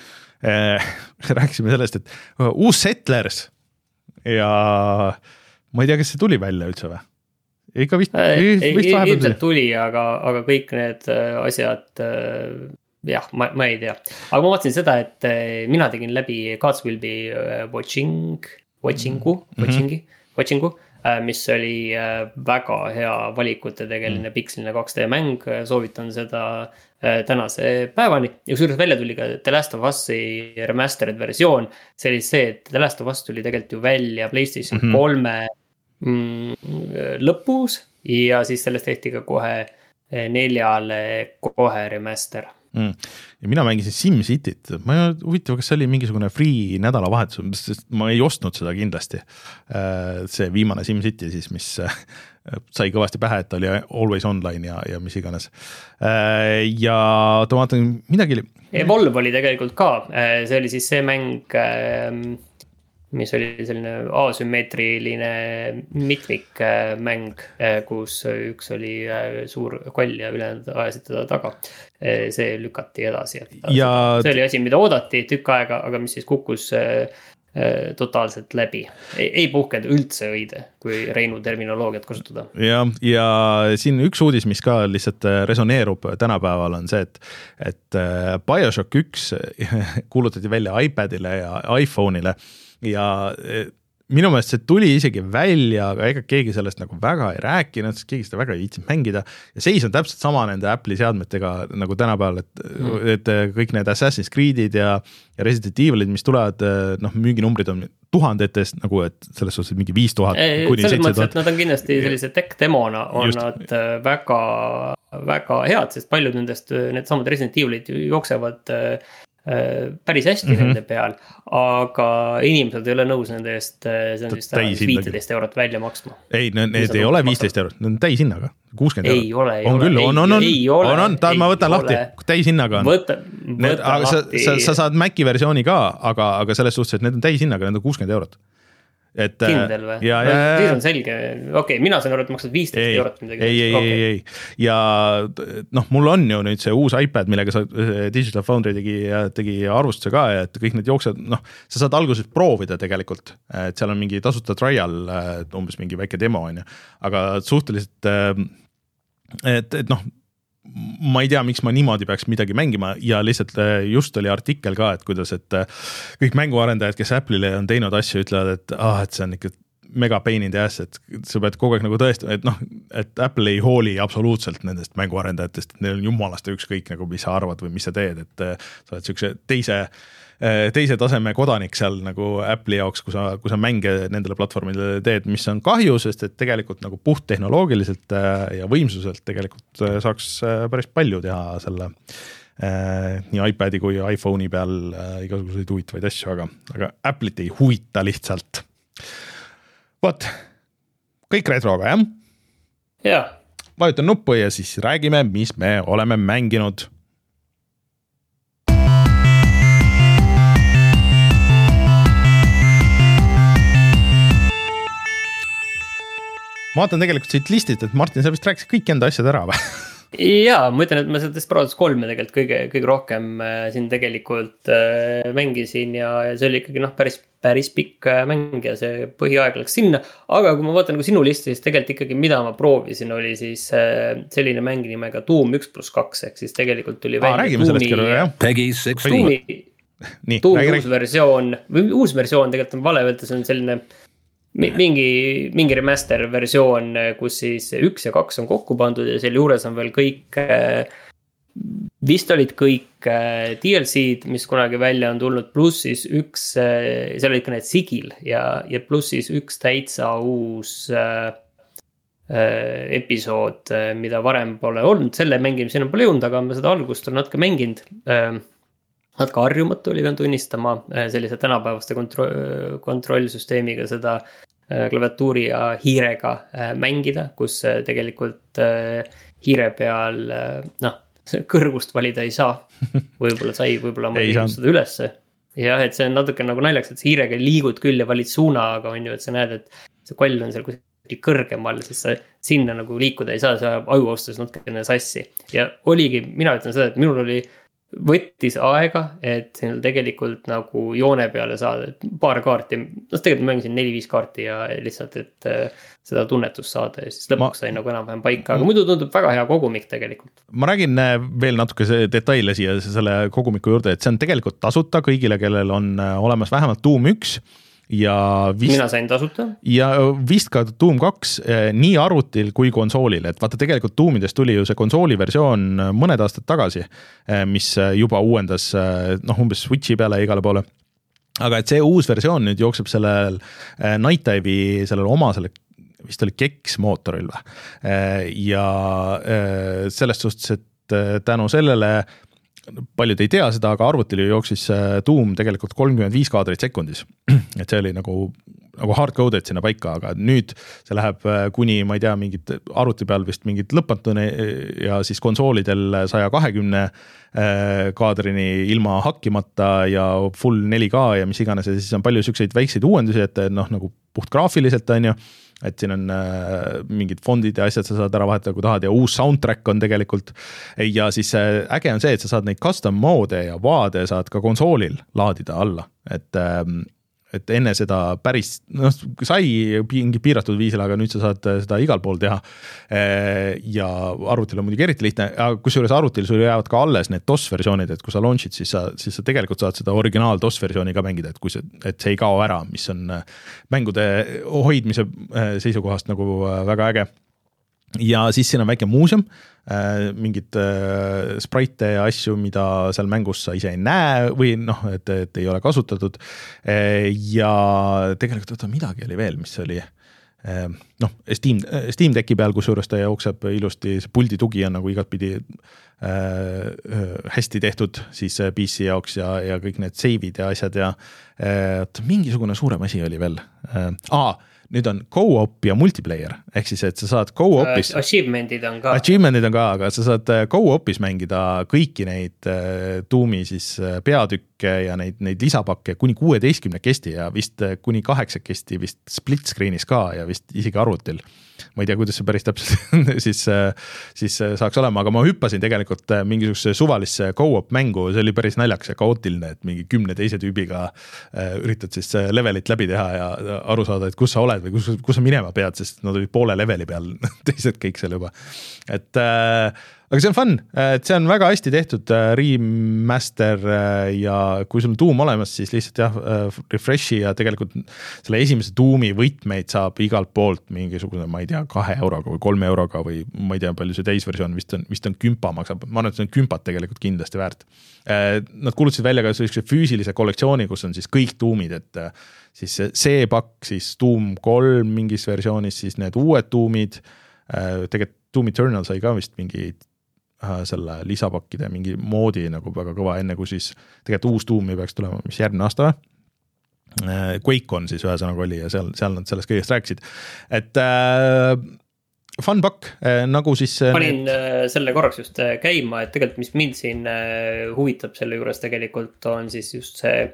Rääkisime sellest, et uus Settlers ja ma ei tea, kas see tuli välja üldse või? Ikka vist, vist vahepeal tuli. tuli, aga, aga kõik need asjad, jah, ma, ma ei tea. Aga ma vaatasin seda, et mina tegin läbi Gods Will Be Watching, Watchingu, Watchingi, Watchingu, mis oli väga hea valikute tegeline piksline kaks D mäng, soovitan seda tänase päevani ja kusjuures välja tuli ka The Last of Us'i remastered versioon, see oli see, et The Last of Us tuli tegelikult ju välja PlayStation mm-hmm. kolme mm, lõpus ja siis sellest tehti ka kohe neljale kohe remaster. Mm. Ja mina mängisin SimCityt, ma ei huvitav, kas see oli mingisugune free nädalavahetus, sest ma ei ostnud seda kindlasti. See viimane SimCity siis, mis sai kõvasti pähe, et ta oli always online ja, ja mis iganes. Ja ta vaatan midagi... Evolve oli tegelikult ka, see oli siis see mäng, mis oli selline asümmeetriline mitmik mäng, kus üks oli suur koll ja ülejäänud ajasid teda taga. See lükati edasi. Ja... See oli asi, mida oodati tükk aega, aga mis siis kukkus totaalselt läbi. Ei, ei puhkenud üldse õide, kui Reinu terminoloogiat kasutada. Ja, ja siin üks uudis, mis ka lihtsalt resoneerub tänapäeval on see, et, et BioShock üks kuulutati välja iPadile ja iPhone'ile ja minu meelest see tuli isegi välja, aga ega keegi sellest nagu väga ei rääkinud, sest keegi seda väga ei viitsinud mängida ja seis on täpselt sama nende Apple'i seadmetega nagu tänapäeval, et, mm. et kõik need Assassin's Creed'id ja, ja Resident Evil'id, mis tulevad, noh, müüginumbrid on tuhandetest nagu, et selles suhtes mingi viis tuhat kuni seitse tuhat. Nad on kindlasti sellise tech-demona on Just. Nad väga, väga head, sest paljud nendest, need samad Resident Evil'id jooksevad päris hästi mm-hmm. nende peal, aga inimesed ei ole nõus nende eest, see on vist viisteist eurot välja maksma. Ei, need, need ei ole viisteist eurot, need on täishinnaga, kuuskümmend eurot. Ei ole, ei on ole. Küll, on, on, on, ei ole. On, on, ta, ma võtan lahti, täishinnaga on. Võta, võta need, aga lahti. Sa, sa, sa saad Maci versiooni ka, aga, aga selles suhtes, et need on täishinnaga, need on kuuskümmend eurot. Et, kindel või? Ja, ja, siis on selge, okei, okay, mina sain aru, et maksad viisteist eurot midagi. Ei, ei, okay. ei, ei, ja noh, mul on ju nüüd see uus iPad, millega sa Digital Foundry tegi, tegi arvustuse ka, et kõik need jooksed, noh, sa saad alguses proovida tegelikult, et seal on mingi tasuta trial, umbes mingi väike demo on ju, aga suhteliselt, et, et noh, ma ei tea, miks ma niimoodi peaks midagi mängima ja lihtsalt just oli artikkel ka, et kuidas, et kõik mänguarendajad, kes Apple'ile on teinud asju, ütlevad, et, ah, et see on ikka mega pain in the ass, et sa pead kogu aeg nagu tõesti, et noh, et Apple ei hooli absoluutselt nendest mänguarendajatest, et neil on jumalast ükskõik nagu, mis sa arvad või mis sa teed, et sa oled siukse teise teise taseme kodanik seal nagu Apple'i jaoks, kui sa, kui sa mänge nendele platvormidele teed, mis on kahju, sest et tegelikult nagu puht tehnoloogiliselt ja võimsuselt tegelikult saaks päris palju teha selle nii iPad'i kui iPhone'i peal igasuguseid huvitavaid asju, aga, aga Apple'it ei huvita lihtsalt. Vot, kõik retroga, jah? Jah. Vajutan nuppu ja siis räägime, mis me oleme mänginud. Ma vaatan tegelikult siit listist, et Martin, sa vist rääkisid kõik enda asjad ära või? Jaa, ma ütlen, et ma seda Desperados kolme tegelikult kõige, kõige rohkem siin tegelikult mängisin ja see oli ikkagi noh, päris, päris pikk mäng ja see põhiaeg läks sinna. Aga kui ma vaatan nagu sinu listi, siis tegelikult ikkagi mida ma proovisin, oli siis selline mäng nimega Doom üks pluss kaks, ehk siis tegelikult tuli välja Aa, räägime sellest küll, jah. Peggy six Doomi, Doom uus versioon, või uus versioon tegelikult on vale öelda, see on selline mingi, mingi remaster versioon, kus siis üks ja kaks on kokku pandud ja selle juures on veel kõik, vist olid kõik D L C-d, mis kunagi välja on tulnud, pluss siis üks, seal olid ka need sigil ja, ja pluss siis üks täitsa uus äh, episood, mida varem pole olnud, selle mängimisena pole jõudnud, aga ma seda algust olen natuke mänginud. Äh, natuke harjumatu oli pean tunnistama sellise tänapäevaste kontro- kontrollsüsteemiga seda klaviatuuri ja hiirega mängida, kus tegelikult hiire peal noh, kõrgust valida ei saa. Võib-olla sai, võib-olla ma ei liinud seda ülesse. Jah, et see on natuke nagu naljaks, et hiirega liigud küll ja valid suuna, aga on ju, et sa näed, et see koll on seal kuskil kõrgemal, siis sa sinna nagu liikuda ei saa, see ajuostus natukene sassi. Ja oligi, mina ütlen seda, et minul oli võttis aega, et tegelikult nagu joone peale saada paar kaarti, no tegelikult ma mängisin neli-viis kaarti ja lihtsalt, et seda tunnetust saada ja siis lõpuks sai nagu enam-vähem paika, aga muidu tundub väga hea kogumik tegelikult. Ma räägin veel natuke see detaile siia selle kogumiku juurde, et see on tegelikult tasuta kõigile, kellel on olemas vähemalt Doom üks ja vist, mina sain tasuta ja vist ka Doom kaks nii arvutil kui konsoolil, et vaata tegelikult Doomidest tuli ju see konsooli versioon mõned aastad tagasi, mis juba uuendas noh, umbes Switchi peale igale poole, aga et see uus versioon nüüd jookseb sellel Night Dive'i sellel oma selle vist oli Keks mootoril või ja sellest suhtes, et tänu sellele paljud ei tea seda, aga arvutil jooksis Doom tegelikult kolmkümmend viis kaadrit sekundis. Et see oli nagu, nagu hardcoded sinna paika, aga nüüd see läheb kuni, ma ei tea, mingid arvuti peal vist mingid lõpmatune ja siis konsoolidel saja kahekümne kaadrini ilma hakkimata ja full neli K ja mis iganes ja siis on palju sükseid väikseid uuendusi, et noh, nagu puht graafiliselt on ju, et siin on äh, mingid fondid ja asjad sa saad ära vahetada, kui tahad ja uus soundtrack on tegelikult ja siis äh, äge on see, et sa saad neid custom mode ja vaade saad ka konsoolil laadida alla, et, äh, et enne seda päris, noh, sai mingi piiratud viisil, aga nüüd sa saad seda igal pool teha. Ja arvutil on muidugi eriti lihtne, aga kusjuures arvutil sul jäävad ka alles need DOS versioonid, et kui sa launch'id, siis sa, siis sa tegelikult saad seda originaal DOS versiooni ka mängida, et, kui see, et see ei kao ära, mis on mängude hoidmise seisukohast nagu väga äge. Ja siis siin on väike muuseum, mingid sprite ja asju, mida seal mängus sa ise ei näe või noh, et, et ei ole kasutatud. Ja tegelikult võtta midagi oli veel, mis oli noh, Steam, Steam Decki peal, kusjuures ta jookseb ilusti, see puldi tugi on nagu igatpidi hästi tehtud siis P C jaoks ja, ja kõik need save'id ja asjad ja mingisugune suurem asi oli veel. Aa, nüüd on co-op ja multiplayer, ehk siis, et sa saad co-opis uh, achievementid on ka achievementid on ka, aga sa saad co-opis mängida kõiki neid tuumi siis peatükke ja neid, neid lisapakke kuni kuueteistkümne kesti ja vist kuni kaheksa kesti vist split screen'is ka ja vist isegi arvutil. Ma ei tea, kuidas see päris täpselt siis, siis saaks olema, aga ma hüppasin tegelikult mingisuguse suvalisse co-op mängu, see oli päris naljaks ja kaootiline, et mingi kümne teise tüübiga üritad siis levelit läbi teha ja aru saada, et kus sa oled või kus, kus sa minema pead, sest nad olid poole leveli peal, teised kõik seal juba. Et äh, aga see on fun, et see on väga hästi tehtud remaster ja kui sul on tuum olemas, siis lihtsalt jah, refreshi ja tegelikult selle esimese tuumi võtmeid saab igalt poolt mingisugune, ma ei tea, kahe euroga või kolme euroga või ma ei tea, palju see täisversioon vist on, vist on kümpa maksab, ma arvan, et see on kümpat tegelikult kindlasti väärt. Nad kuulutasid välja ka sellise füüsilise kollektsiooni, kus on siis kõik tuumid, et siis see pakk, siis tuum kolm mingis versioonis, siis need uued tuumid, tegelikult Doom Eternal sai ka vist mingi selle lisapakkide mingi moodi nagu väga kõva, enne kui siis tegelikult uus tuumi peaks tulema, mis järgmine aasta või? Quake on siis ühesõnaga oli ja seal, seal nad sellest kõigest rääkisid. Et äh, fun pakk, äh, nagu siis panin need... selle korraks just käima, et tegelikult mis mind siin huvitab selle juures tegelikult on siis just see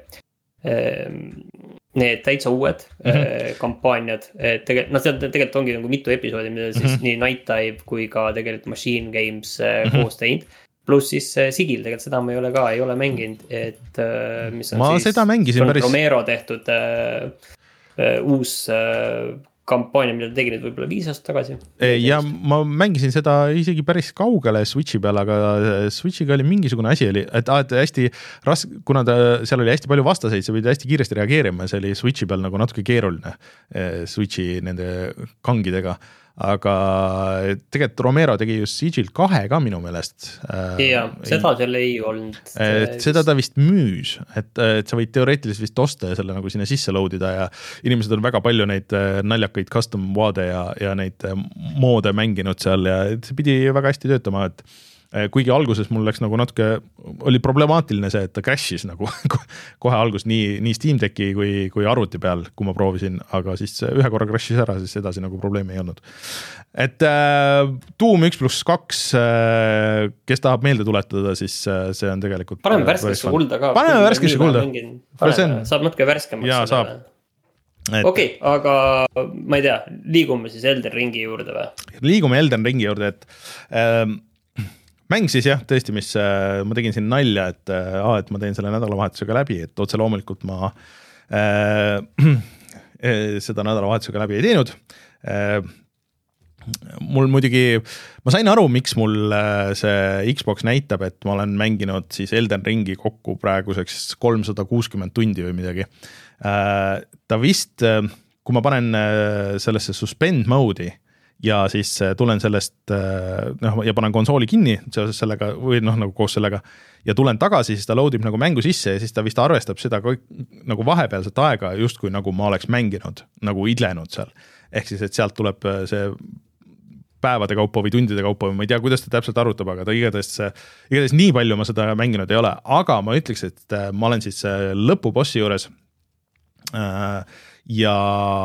need täitsa uued mm-hmm. kampaaniad, et tegelikult, noh, seal tegelikult ongi nagu mitu episoodi, mida siis mm-hmm. nii Night Dive kui ka tegelikult Machine Games mm-hmm. koos teinud, pluss siis Sigil, tegelikult seda ma ei ole ka, ei ole mänginud, et mis on ma siis seda mängisin päris... Romero tehtud uh, uh, uus uh, kampaania, mida ta tegi nüüd võib-olla viis aastat tagasi. Ja ma mängisin seda isegi päris kaugele Switchi peal, aga Switchiga oli mingisugune asi, oli, et, et hästi raske, kuna ta, seal oli hästi palju vastaseid, sa pidi hästi kiiresti reageerima, see oli Switchi peal nagu natuke keeruline Switchi nende kangidega. Aga tegelikult Romero tegi just Sigil kahe ka minu meelest. Ja, seda seal ei olnud. Et seda ta vist müüs, et, et sa võid teoreetiliselt vist osta ja selle nagu sinna sisse loadida ja inimesed on väga palju neid naljakaid custom waade ja, ja neid moode mänginud seal ja see pidi väga hästi töötama, et kuigi alguses mul läks nagu natuke, oli problemaatiline see, et ta crashis nagu kohe algus nii, nii Steam Decki kui, kui arvuti peal, kui ma proovisin, aga siis ühe korra crashis ära, siis edasi nagu probleemi ei olnud. Et äh, Doom üks pluss kaks, äh, kes tahab meelde tuletada, siis äh, see on tegelikult paneme värskesse kulda ka. Paneme värskesse kulda. Paneme, saab natuke värskemaks. Jaa, saab. Et... Okei, okay, aga ma ei tea, liigume siis Elden Ringi juurde või? Liigume Elden Ringi juurde, et äh, mäng siis jah, tõesti, mis äh, ma tegin siin nalja, et, äh, et ma teen selle nädalavahetusega läbi, et otse loomulikult ma äh, seda nädalavahetusega läbi ei teinud. Äh, mul muidugi, ma sain aru, miks mul äh, see Xbox näitab, et ma olen mänginud siis Elden Ringi kokku praeguseks kolmsada kuuskümmend tundi või midagi. Äh, ta vist, äh, kui ma panen äh, sellesse suspend mode'i, ja siis tulen sellest noh, ja panen konsooli kinni seoses sellega või noh, nagu koos sellega ja tulen tagasi, siis ta loadib nagu mängu sisse ja siis ta vist arvestab seda kõik, nagu vahepealset aega justkui nagu ma oleks mänginud, nagu idlenud seal. Ehk siis, et sealt tuleb see päevade kaupa või tundide kaupa või ma ei tea, kuidas ta täpselt arutab, aga ta igatahes, igatahes nii palju ma seda mänginud ei ole, aga ma ütleks, et ma olen siis lõpubossi juures ja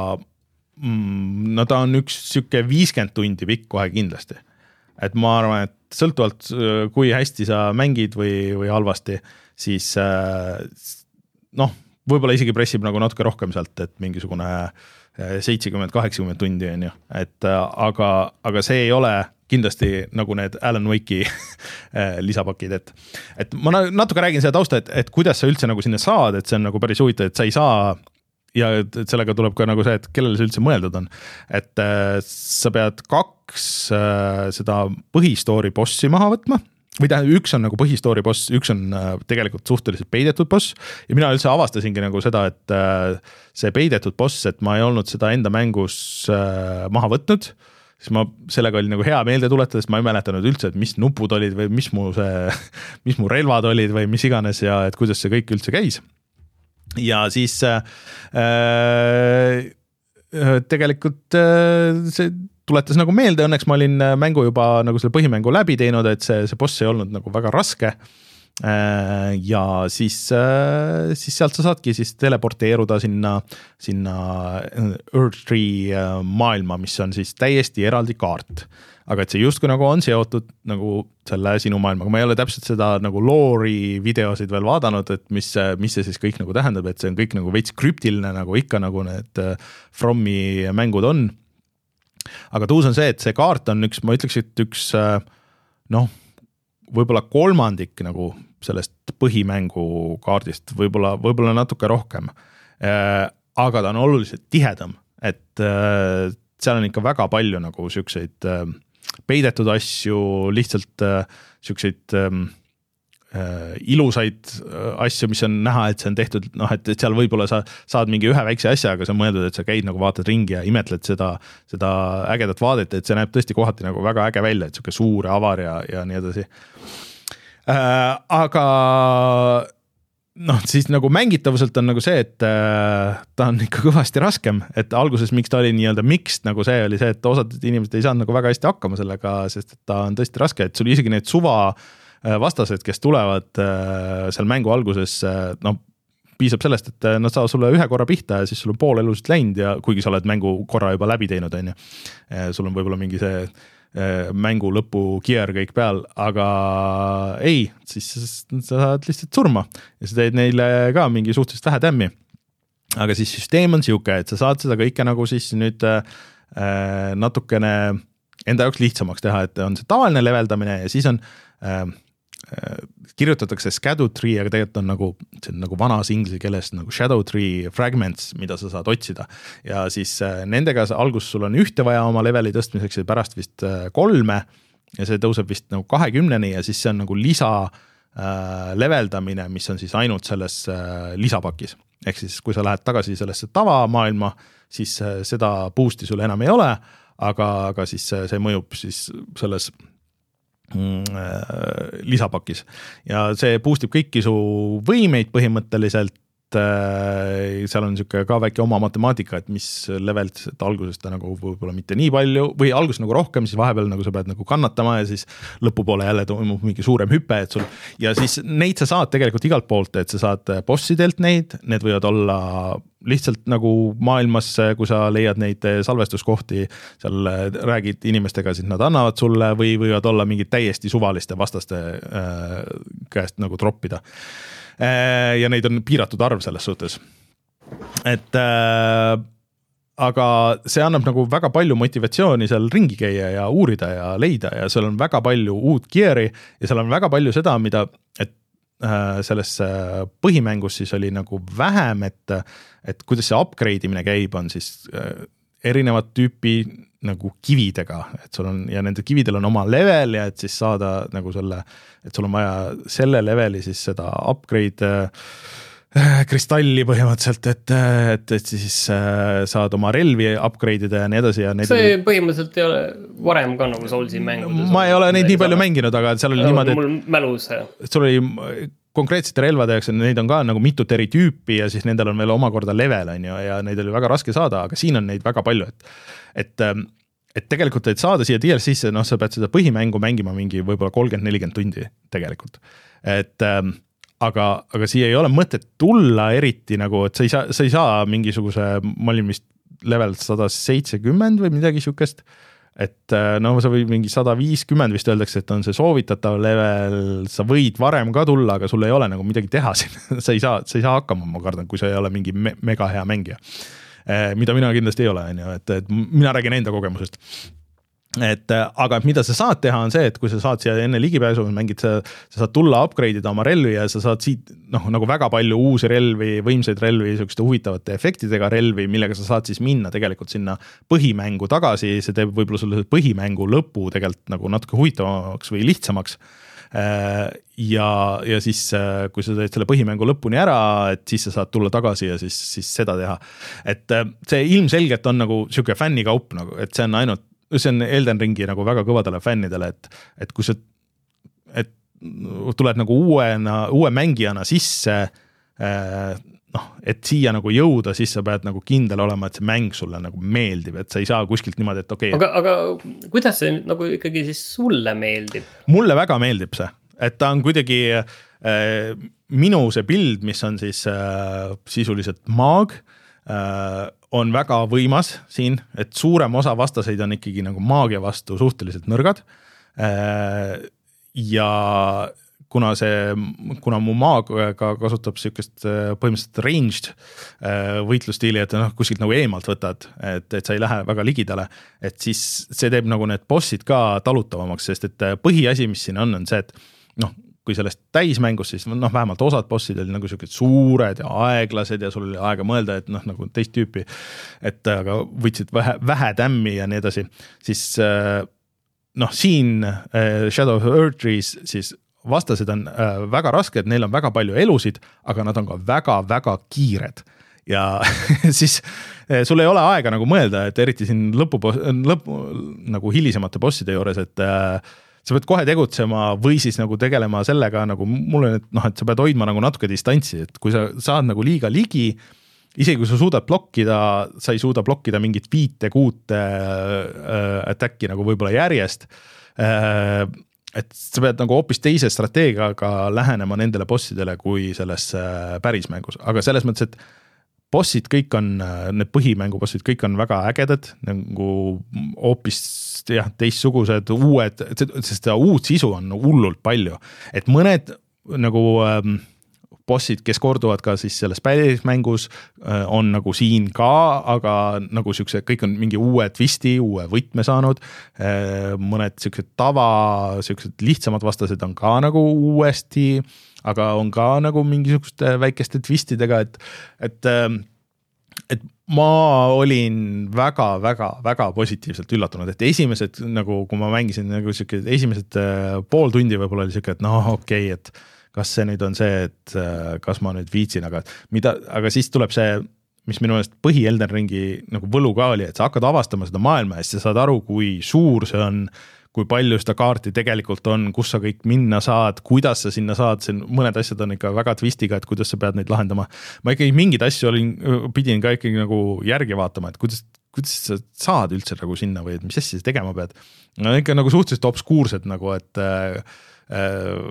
no ta on üks süke viiskümmend tundi pikk kohe kindlasti. Et ma arvan, et sõltuvalt kui hästi sa mängid või, või halvasti, siis noh, võib-olla isegi pressib nagu natuke rohkem sealt, et mingisugune seitsekümmend kaheksakümmend tundi on ju. Et aga, aga see ei ole kindlasti nagu need Alan Wake'i lisapakid, et, et ma natuke räägin seda tausta, et, et kuidas sa üldse nagu sinna saad, et see on nagu päris huvitav, et sa ei saa ja sellega tuleb ka nagu see, et kellele see üldse mõeldud on. Et sa pead kaks seda põhistoori bossi maha võtma, või tähendab, üks on nagu põhistoori boss, üks on tegelikult suhteliselt peidetud boss ja mina üldse avastasingi nagu seda, et see peidetud boss, et ma ei olnud seda enda mängus maha võtnud, siis ma sellega oli nagu hea meelde tuletada, sest ma ei mäletanud üldse, et mis nupud olid või mis mu, see, mis mu relvad olid või mis iganes ja et kuidas see kõik üldse käis. Ja siis äh, tegelikult äh, see tuletas nagu meelde, õnneks ma olin mängu juba nagu selle põhimängu läbi teinud, et see, see boss ei olnud nagu väga raske ja siis, siis sealt sa saadki siis teleporteeruda sinna, sinna Earthtree maailma, mis on siis täiesti eraldi kaart. Aga et see justkui nagu on seotud nagu selle sinu maailmaga. Ma ei ole täpselt seda nagu loori videosid veel vaadanud, et mis, mis see siis kõik nagu tähendab, et see on kõik nagu veits krüptiline, nagu ikka nagu need Fromi mängud on. Aga tuus on see, et see kaart on üks, ma ütleks, et üks noh, võib-olla kolmandik nagu sellest põhimängu kaardist, võib-olla, võib-olla natuke rohkem. Aga ta on oluliselt tihedam, et seal on ikka väga palju nagu siukseid peidetud asju, lihtsalt siukseid ilusaid asju, mis on näha, et see on tehtud, noh, et seal võib-olla sa saad mingi ühe väikse asja, aga see on mõeldud, et sa käid nagu vaatad ringi ja imetled seda, seda ägedat vaadet, et see näeb tõesti kohati nagu väga äge välja, et siuke suur avar ja, ja nii edasi. Äh, aga noh, siis nagu mängitavuselt on nagu see, et äh, ta on ikka kõvasti raskem, et alguses miks ta oli nii-öelda mixed, nagu see oli see, et osad inimesed ei saanud nagu väga hästi hakkama sellega, sest et ta on tõesti raske, et sul isegi need suva vastased, kes tulevad seal mängu alguses, no piisab sellest, et nad saavad sulle ühe korra pihta ja siis sul on pool elusist läinud ja kuigi sa oled mängu korra juba läbi teinud, on ju. Sul on võib-olla mingi see mängu lõpu kier kõik peal, aga ei, siis sa saad lihtsalt surma ja sa teed neile ka mingi suhteliselt vähe tämmi. Aga siis süsteem on siuke, et sa saad seda kõike nagu siis nüüd natukene enda jaoks lihtsamaks teha, et on see tavaline leveldamine ja siis on kirjutatakse Shadow Tree, aga tegelikult on nagu, see on nagu vanas inglise keeles nagu Shadow Tree fragments, mida sa saad otsida. Ja siis nendega algus sul on ühte vaja oma leveli tõstmiseks ja pärast vist kolme ja see tõuseb vist nagu kahekümneni ja siis see on nagu lisa leveldamine, mis on siis ainult selles lisapakis. Ehk siis kui sa lähed tagasi sellesse tavamaailma, siis seda boost'i sul enam ei ole, aga, aga siis see mõjub siis selles lisapakis ja see boostib kõiki su võimeid põhimõtteliselt, seal on niisugune ka väike oma matemaatika, et mis levelt algusest ta nagu võib-olla mitte nii palju või alguses nagu rohkem, siis vahepeal nagu sa pead nagu kannatama ja siis lõpupoole jälle toimub mingi suurem hüpe, et sul ja siis neid sa saad tegelikult igalt poolt, et sa saad bossidelt neid, need võivad olla lihtsalt nagu maailmas, kui sa leiad neid salvestuskohti, seal räägid inimestega, siis nad annavad sulle või võivad olla mingid täiesti suvaliste vastaste äh, käest nagu troppida. Äh, ja neid on piiratud arv selles suhtes. Et äh, aga see annab nagu väga palju motivatsiooni seal ringi käia ja uurida ja leida ja seal on väga palju uut gear'i ja seal on väga palju seda, mida, et selles põhimängus siis oli nagu vähem, et, et kuidas see upgrade imine käib, on siis erinevat tüüpi nagu kividega, et sul on ja nende kividel on oma level ja et siis saada nagu selle, et sul on vaja selle leveli siis seda upgrade kristalli põhimõtteliselt, et, et, et siis saad oma relvi upgrade'ida ja nii edasi. Ja see oli... põhimõtteliselt ei ole varem ka nagu Soulsi mängudes. Ma ei ole neid nii palju mänginud, aga seal oli niimoodi, et... Mul mälus. Sul oli konkreetsete relvade jaoks, neid on ka nagu mitut eri tüüpi ja siis nendel on veel omakorda level, on ju, ja neid oli väga raske saada, aga siin on neid väga palju, et, et, et tegelikult, et saada siia D L C-sse, noh, sa pead seda põhimängu mängima mingi võib-olla kolmkümmend nelikümmend tundi tegelikult. Et Aga, aga siia ei ole mõtet tulla eriti nagu, et sa ei saa, sa ei saa mingisuguse, ma olin vist level sada seitsekümmend või midagi siukest, et no sa või mingi sada viiskümmend vist öeldakse, et on see soovitatav level, sa võid varem ka tulla, aga sul ei ole nagu midagi teha siin, sa ei saa, sa ei saa hakkama, ma kardan, kui sa ei ole mingi me mega hea mängija, mida mina kindlasti ei ole, on ju, et, et mina räägin enda kogemusest. et aga mida sa saad teha on see, et kui sa saad siia enne ligipääsu, mängid, sa, sa saad tulla upgrade'ida oma relvi ja sa saad siit noh, nagu väga palju uusi relvi, võimsaid relvi, sellised huvitavate efektidega relvi, millega sa saad siis minna tegelikult sinna põhimängu tagasi, see teeb võib-olla sulle põhimängu lõpu tegelikult nagu natuke huvitavamaks või lihtsamaks. Ja, ja siis kui sa teed selle põhimängu lõpuni ära, et siis sa saad tulla tagasi ja siis, siis seda teha. Et see ilmselgelt on nagu siuke fännikaup, nagu, et see on ainult see on Elden Ringi nagu väga kõvadele fännidele, et, et kui sa et tuled nagu uuena, uue mängijana sisse, noh, et siia nagu jõuda, siis sa pead nagu kindel olema, et see mäng sulle nagu meeldib, et sa ei saa kuskilt niimoodi, et okei. Okay. Aga, aga kuidas see nagu ikkagi siis sulle meeldib? Mulle väga meeldib see, et ta on kuidagi äh, minu see bild, mis on siis äh, sisuliselt maag, äh, on väga võimas siin, et suurem osa vastaseid on ikkagi nagu maagia vastu suhteliselt nõrgad. Ja kuna see, kuna mu maaga kasutab sükest põhimõtteliselt ranged võitlustiili, et noh, kuskilt nagu eemalt võtad, et, et sa ei lähe väga ligidale, et siis see teeb nagu need bossid ka talutavamaks, sest et põhiasi, mis siin on, on see, et noh, kui sellest täismängus, siis noh, vähemalt osad bossid oli nagu sellised suured ja aeglased ja sul oli aega mõelda, et noh, nagu teist tüüpi, et aga võtsid vähe, vähe tämmi ja nii edasi, siis noh, siin Shadow of Erdtrees siis vastased on väga rasked, neil on väga palju elusid, aga nad on ka väga-väga kiired ja siis sul ei ole aega nagu mõelda, et eriti siin lõpu, lõpu nagu hilisemate bosside juures, et sa pead kohe tegutsema või siis nagu tegelema sellega nagu mulle, et noh, et sa pead hoidma nagu natuke distantsi, et kui sa saad nagu liiga ligi, isegi kui sa suudad blokkida, sa ei suuda blokkida mingit viite kuute äh, attacki nagu võib-olla järjest, äh, et sa pead nagu hoopis teise strateegiaga lähenema nendele bossidele kui selles äh, pärismängus, aga selles mõttes, et bossid kõik on, need põhimängu bossid kõik on väga ägedad, nagu hoopis jah, teistsugused, uued, sest seda uut sisu on hullult palju, et mõned nagu ähm, bossid, kes korduvad ka siis selles pärismängus, äh, on nagu siin ka, aga nagu siukse, kõik on mingi uue twisti, uue võtme saanud, äh, mõned siuksed tava, siuksed lihtsamad vastased on ka nagu uuesti, aga on ka nagu mingisuguste väikeste twistidega, et, et, et ma olin väga, väga, väga positiivselt üllatunud, et esimesed nagu, kui ma mängisin nagu siuke, esimesed pool tundi võib-olla oli siuke, et noh, okei, okay, et kas see nüüd on see, et kas ma nüüd viitsin, aga mida, aga siis tuleb see, mis minu meelest põhi Elden Ringi nagu võlu ka oli, et sa hakkad avastama seda maailma ja sa saad aru, kui suur see on, kui palju seda kaarti tegelikult on, kus sa kõik minna saad, kuidas sa sinna saad, siin mõned asjad on ikka väga twistiga, et kuidas sa pead neid lahendama. Ma ikkagi mingid asju olin, pidin ka ikkagi nagu järgi vaatama, et kuidas, kuidas sa saad üldse nagu sinna või et mis asja sa tegema pead. No ikka nagu suhteliselt obskuursed nagu, et äh, äh,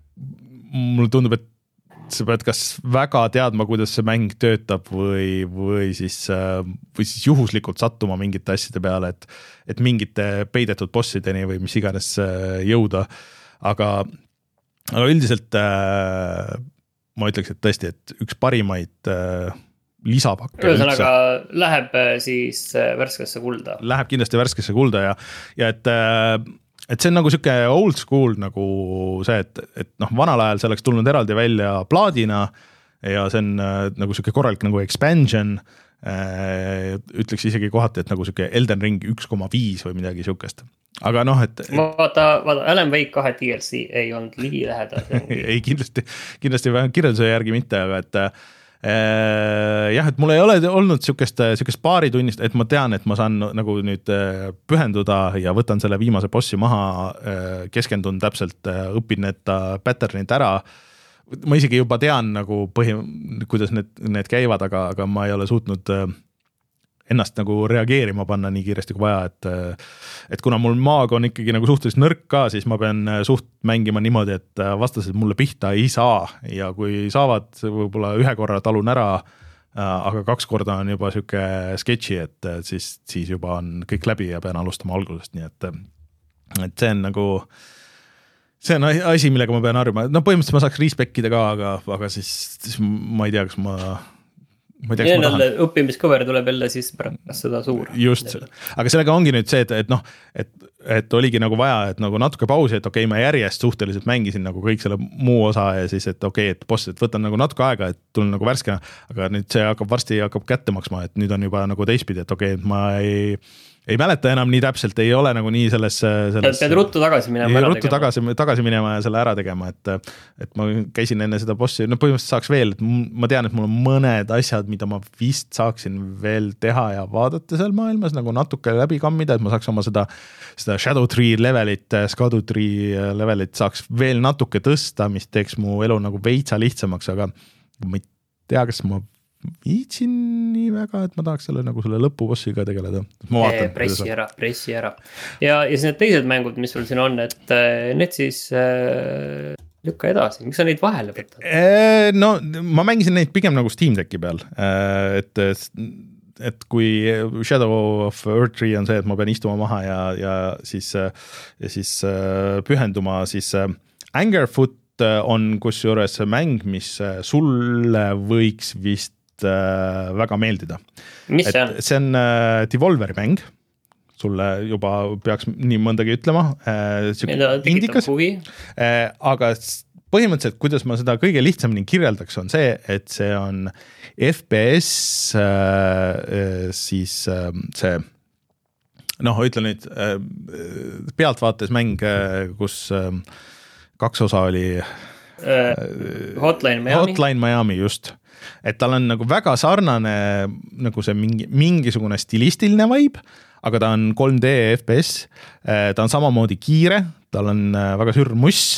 mulle tundub, et sa pead kas väga teadma, kuidas see mäng töötab või, või, siis, või siis juhuslikult sattuma mingite asjade peale, et, et mingite peidetud bossideni või mis iganes jõuda. Aga, aga üldiselt äh, ma ütleks, et tõesti, et üks parimaid äh, lisapakke. Ühesõnaga läheb siis värskesse kulda. Läheb kindlasti värskesse kulda ja, ja et äh, et see on nagu siuke old school nagu see, et, et noh, vanal ajal see oleks tulnud eraldi välja plaadina ja see on nagu siuke korralik nagu expansion, ütleks isegi kohati, et nagu siuke Elden Ring üks koma viis või midagi siukest. Aga noh, et... Vaata, vaata Alan Wake kahe D L C ei olnud ligi lähedal. ei, kindlasti, kindlasti kirjelduse järgi mitte, aga et jah, et mul ei ole olnud siukest, siukest paari tunnist, et ma tean, et ma saan nagu nüüd pühenduda ja võtan selle viimase bossi maha, keskendun täpselt, õpin need patternid ära. Ma isegi juba tean nagu põhi, kuidas need, need käivad, aga, aga ma ei ole suutnud ennast nagu reageerima panna nii kiiresti kui vaja, et, et kuna mul maag on ikkagi nagu suhteliselt nõrk ka, siis ma pean suht mängima niimoodi, et vastased mulle pihta ei saa ja kui saavad, võib-olla ühe korra talun ära, aga kaks korda on juba siuke sketši, et siis, siis juba on kõik läbi ja pean alustama algusest, nii et, et see on nagu, see on asi, millega ma pean harjuma, no põhimõtteliselt ma saaks respekkida ka, aga, aga siis, siis ma ei tea, kas ma Jälle õppimiskõver tuleb jälle siis pärast seda suur. Just, aga sellega ongi nüüd see, et, et noh, et et oligi nagu vaja, et nagu natuke pausi, et okei okay,, ma järjest suhteliselt mängisin nagu kõik selle muu osa ja siis, et okei okay,, et boss, et võtan nagu natuke aega, et tulen nagu värskena, aga nüüd see hakkab varsti hakkab kätte maksma, et nüüd on juba nagu teistpidi, et okei okay,, et ma ei ei mäleta enam nii täpselt, ei ole nagu nii selles, selles pead ruttu tagasi minema ruttu tagasi, tagasi minema ja selle ära tegema, et et ma käisin enne seda bossi, no põhimõtteliselt saaks veel, et ma tean, et mul on mõned asjad, mida ma vist saaksin veel teha ja vaadata seal maailmas, nagu natuke läbi kammida, et ma saaks oma seda, seda Shadow Tree levelit, Shadow Tree levelit saaks veel natuke tõsta, mis teeks mu elu nagu veitsa lihtsamaks, aga ma ei tea, kas ma viitsin nii väga, et ma tahaks selle nagu selle lõpubossiga tegeleda. Vaatan, pressi ära, pressi ära. Ja, ja siis need teised mängud, mis sul siin on, et need siis äh, lükka edasi. Miks sa neid vahele võtad? No ma mängisin neid pigem nagu Steam Decki peal. Et, et kui Shadow of Earthtree on see, et ma pean istuma maha ja, ja siis, ja siis pühenduma, siis Angerfoot on kusjuures mäng, mis sulle võiks vist väga meeldida. Mis see on? See on uh, Devolveri mäng, sulle juba peaks nii mõndagi ütlema. Mida tekitab huvi? Aga põhimõtteliselt, kuidas ma seda kõige lihtsamini kirjeldaks, on see, et see on F P S, siis see, noh, ütlen nüüd, pealtvaates mäng, kus kaks osa oli Hotline Miami. Hotline Miami, just. Et tal on nagu väga sarnane nagu see mingi, mingisugune stilistiline vibe, aga ta on kolm D F P S, ta on samamoodi kiire, tal on väga sür muss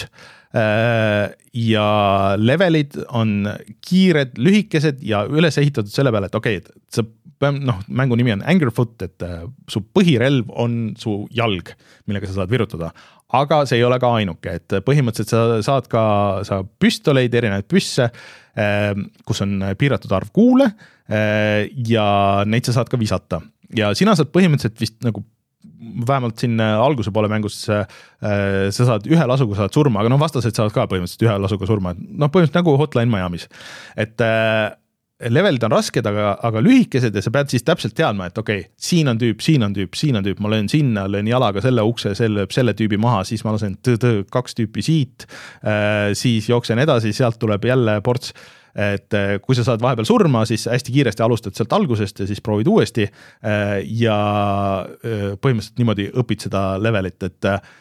ja levelid on kiired, lühikesed ja üles ehitatud selle peale, et okei, okay, et sa noh, mängu nimi on Angerfoot, et su põhirelv on su jalg, millega sa saad virutada. Aga see ei ole ka ainuke, et põhimõtteliselt sa saad ka sa püstoleid, erinevaid püsse, kus on piiratud arv kuule ja neid sa saad ka visata. Ja sina saad põhimõtteliselt vist nagu vähemalt siin alguse poole mängus sa saad ühe lasuga saad surma, aga no vastased saavad ka põhimõtteliselt ühe lasuga surma. No põhimõtteliselt nagu Hotline Miamis. Et levelid on rasked, aga, aga lühikesed ja sa pead siis täpselt teadma, et okei, okay, siin on tüüp, siin on tüüp, siin on tüüp, ma löön sinna, löön jalaga selle ukse, selle, selle tüübi maha, siis ma lasen tõ-tõ, kaks tüüpi siit, siis jooksen edasi, sealt tuleb jälle ports, et kui sa saad vahepeal surma, siis hästi kiiresti alustad sealt algusest ja siis proovid uuesti ja põhimõtteliselt niimoodi õpid seda levelit, et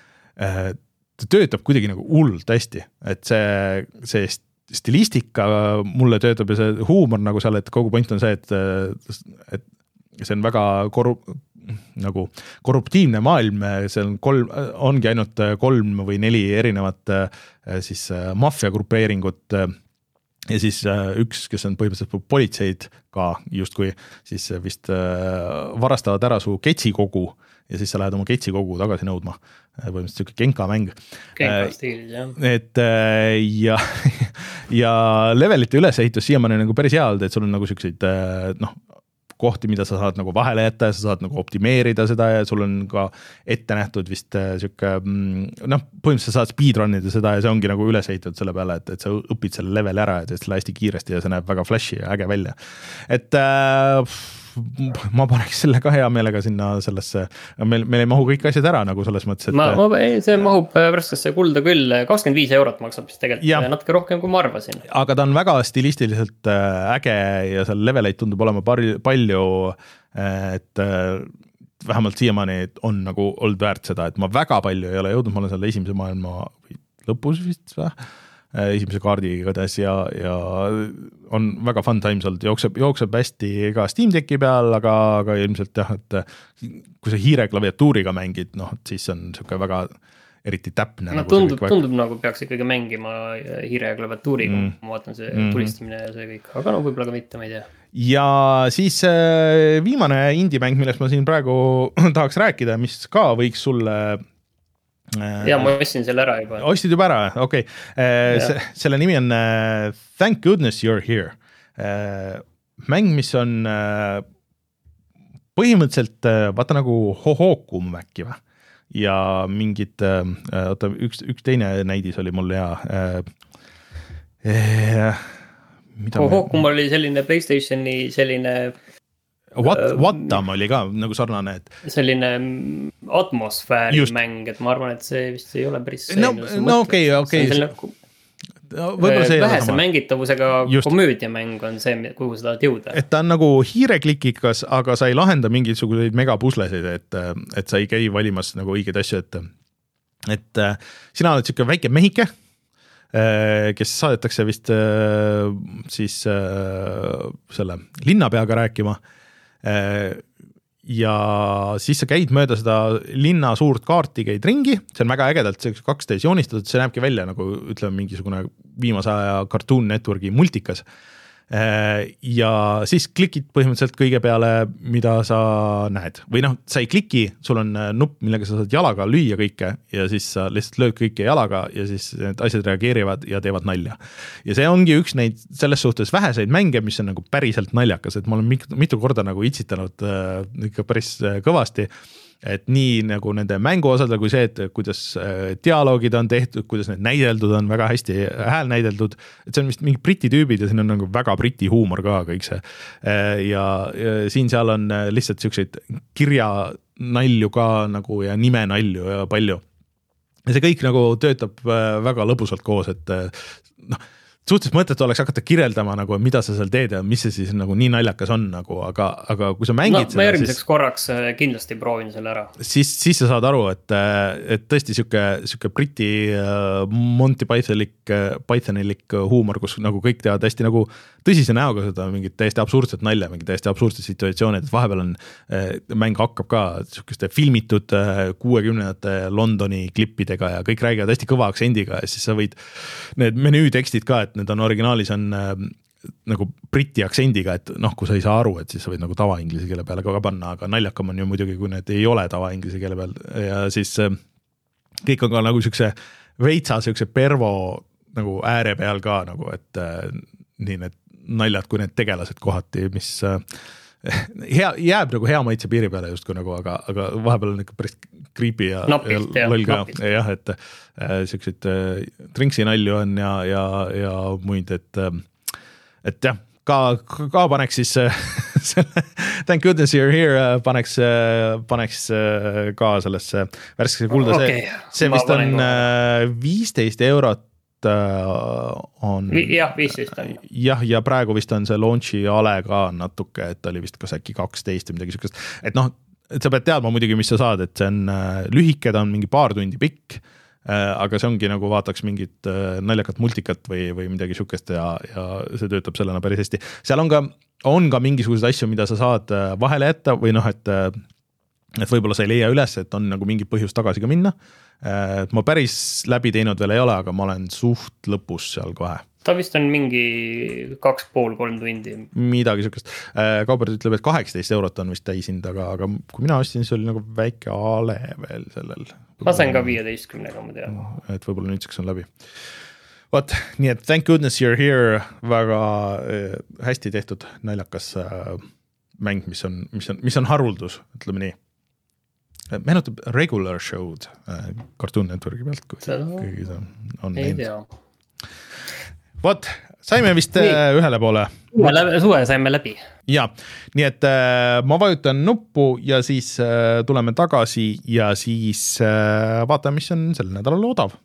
ta töötab kuidagi nagu hullult hästi, et see, see stilistika mulle töötab ja see huumor nagu seal, et kogu point on see, et, et see on väga koru, nagu korruptiivne maailm, see on kolm, ongi ainult kolm või neli erinevat siis maffiagrupeeringut ja siis üks, kes on põhimõtteliselt politseid ka justkui, siis vist varastavad ära su ketsikogu ja siis sa lähed oma ketsikogu tagasi nõudma. Põhimõtteliselt selline Genka mäng. Genka stiilis, jah. Et ja, ja levelite ülesehitus siiamaani nagu päris hea olnud, et sul on nagu selliseid noh, kohti, mida sa saad nagu vahele jätta ja sa saad nagu optimeerida seda ja sul on ka ette nähtud vist selline, noh, põhimõtteliselt saad speedrunida seda ja see ongi nagu üles ehitatud selle peale, et, et sa õpid selle leveli ära ja teed selle hästi kiiresti ja see näeb väga flashi ja äge välja. Et äh, ma paneks selle ka hea meelega sinna sellesse, meil, meil ei mahu kõik asjad ära nagu selles mõttes, et ma, ma, ei, see mahub pärast see kulda küll, kakskümmend viis eurot maksab siis tegelikult ja. Natuke rohkem kui ma arvasin. Aga ta on väga stilistiliselt äge ja seal leveleid tundub olema palju, palju et vähemalt siiamaani on nagu olnud väärt seda, et ma väga palju ei ole jõudnud, ma olen selle esimese maailma lõpus vist või? Esimese kaardiga käes ja, ja on väga fun times olnud, jookseb, jookseb hästi ka Steam Decki peal, aga, aga ilmselt jah, et kui sa hiire klaviatuuriga mängid, noh, siis on niisugune väga eriti täpne. No, nagu tundub, tundub nagu peaks ikkagi mängima hiire klaviatuuriga, mm. ma vaatan see mm. tulistamine ja see kõik, aga no võib-olla ka mitte, ma ei tea. Ja siis viimane indie-mäng, millest ma siin praegu tahaks rääkida, mis ka võiks sulle ja ma ostsin selle ära juba. Ostid juba ära, okei. Okay. Selle nimi on Thank Goodness You're Here. Mäng, mis on põhimõtteliselt vaata nagu Hohokum äkki või? Ja mingid, oota, üks, üks teine näidis oli mul hea. Hohokum oli selline PlayStationi selline What, Whatam oli ka nagu sarnane, et selline atmosfääri just. Mäng, et ma arvan, et see vist ei ole päris see. No, no okei, okei. Vähese mängitavusega just. Komöödiamäng on see, kuhu sa tahad jõuda. Et ta on nagu hiireklikikas, aga sa ei lahenda mingisuguseid megapuslesid, et, et sa ei käi valimas nagu õigeid asju, et, et sina oled siuke väike mehike, kes saadetakse vist siis selle linnapeaga rääkima. Ja siis sa käid mööda seda linna suurt kaarti, käid ringi, see on väga ägedalt kaksteist joonistatud, see näebki välja nagu ütleme mingisugune viimase aja Cartoon Networki multikas. Ja siis klikid põhimõtteliselt kõige peale, mida sa näed. Või noh, sa ei kliki, sul on nupp, millega sa saad jalaga lüüa kõike ja siis sa lihtsalt lööd kõike jalaga ja siis need asjad reageerivad ja teevad nalja. Ja see ongi üks neid selles suhtes väheseid mänge, mis on nagu päriselt naljakas, et ma olen mitu, mitu korda nagu itsitanud äh, ikka päris kõvasti, et nii nagu nende mänguosadel kui see, et kuidas dialoogid on tehtud, kuidas need näideldud on väga hästi hääl näideldud, et see on vist mingi briti tüübid ja siin on nagu väga briti huumor ka kõik see. Ja, ja siin seal on lihtsalt siukseid kirja nalju ka nagu ja nime nalju ja palju. Ja see kõik nagu töötab väga lõbusalt koos, et noh, suhtes mõttetu oleks hakata kirjeldama nagu, mida sa seal teed ja mis see siis nagu nii naljakas on nagu, aga, aga kui sa mängid no, ma järgmiseks siis, korraks kindlasti proovin selle ära. Siis, siis sa saad aru, et, et tõesti siuke, siuke briti Monty Pythonilik, Pythonilik huumor, kus nagu kõik teavad hästi nagu tõsise näoga seda mingit täiesti absurdset nalja, mingi täiesti absurdsed situatsioonid, et vahepeal on mäng hakkab ka siukeste filmitud kuuekümnendate Londoni klippidega ja kõik räägivad hästi kõva aktsendiga ja siis sa võid need menüütekstid ka, et need on originaalis on äh, nagu briti aktsendiga, et noh, kui sa ei saa aru, et siis sa võid nagu tava inglise keele peale ka panna, aga naljakam on ju muidugi, kui need ei ole tava inglise keele peal ja siis äh, kõik on ka nagu siukse veitsa, siukse pervo nagu ääre peal ka nagu, et äh, nii need naljad kui need tegelased kohati, mis äh, hea, jääb nagu hea maitse piiri peale justkui nagu, aga, aga vahepeal on ikka päris creepy ja, napilt, ja loll ka. Jah, et äh, siukseid äh, drinksi nalju on ja, ja, ja muid, et, äh, et jah, ka, ka paneks siis äh, selle, thank goodness you're here, äh, paneks, äh, paneks äh, ka sellesse värskesse kulda. Okay. See, see vist on äh, viisteist eurot on jah, viisteist on. Jah, ja praegu vist on see launchi ale ka natuke, et oli vist kas äkki kaksteist või midagi sükest, et noh, et sa pead teadma muidugi, mis sa saad, et see on lühike, ta on mingi paar tundi pikk, aga see ongi nagu vaataks mingit naljakat multikat või, või midagi sükest ja, ja see töötab sellena päris hästi. Seal on ka, on ka mingisugused asju, mida sa saad vahele jätta või noh, et et võib-olla sa ei leia üles, et on nagu mingi põhjus tagasi ka minna. Et ma päris läbi teinud veel ei ole, aga ma olen suht lõpus seal kohe. Ta vist on mingi kaks pool kolm tundi. Midagi sükest. Kaubert ütleb, et kaheksateist eurot on vist täisind, aga, aga kui mina ostsin, siis oli nagu väike ale veel sellel. Ma sain ka viieteistkümnega, ma tean. Et võib-olla nüüdseks on läbi. What? Nii et thank goodness you're here. Väga hästi tehtud naljakas mäng, mis on, mis on, mis on haruldus, ütleme nii. Meenutab regular show'd Cartoon Networki pealt, kui kõigi see on ei tea. Vot, saime vist nii. Ühele poole. Suve saime läbi. Ja, nii et äh, ma vajutan nuppu ja siis äh, tuleme tagasi ja siis äh, vaatame, mis on sel nädalal odav.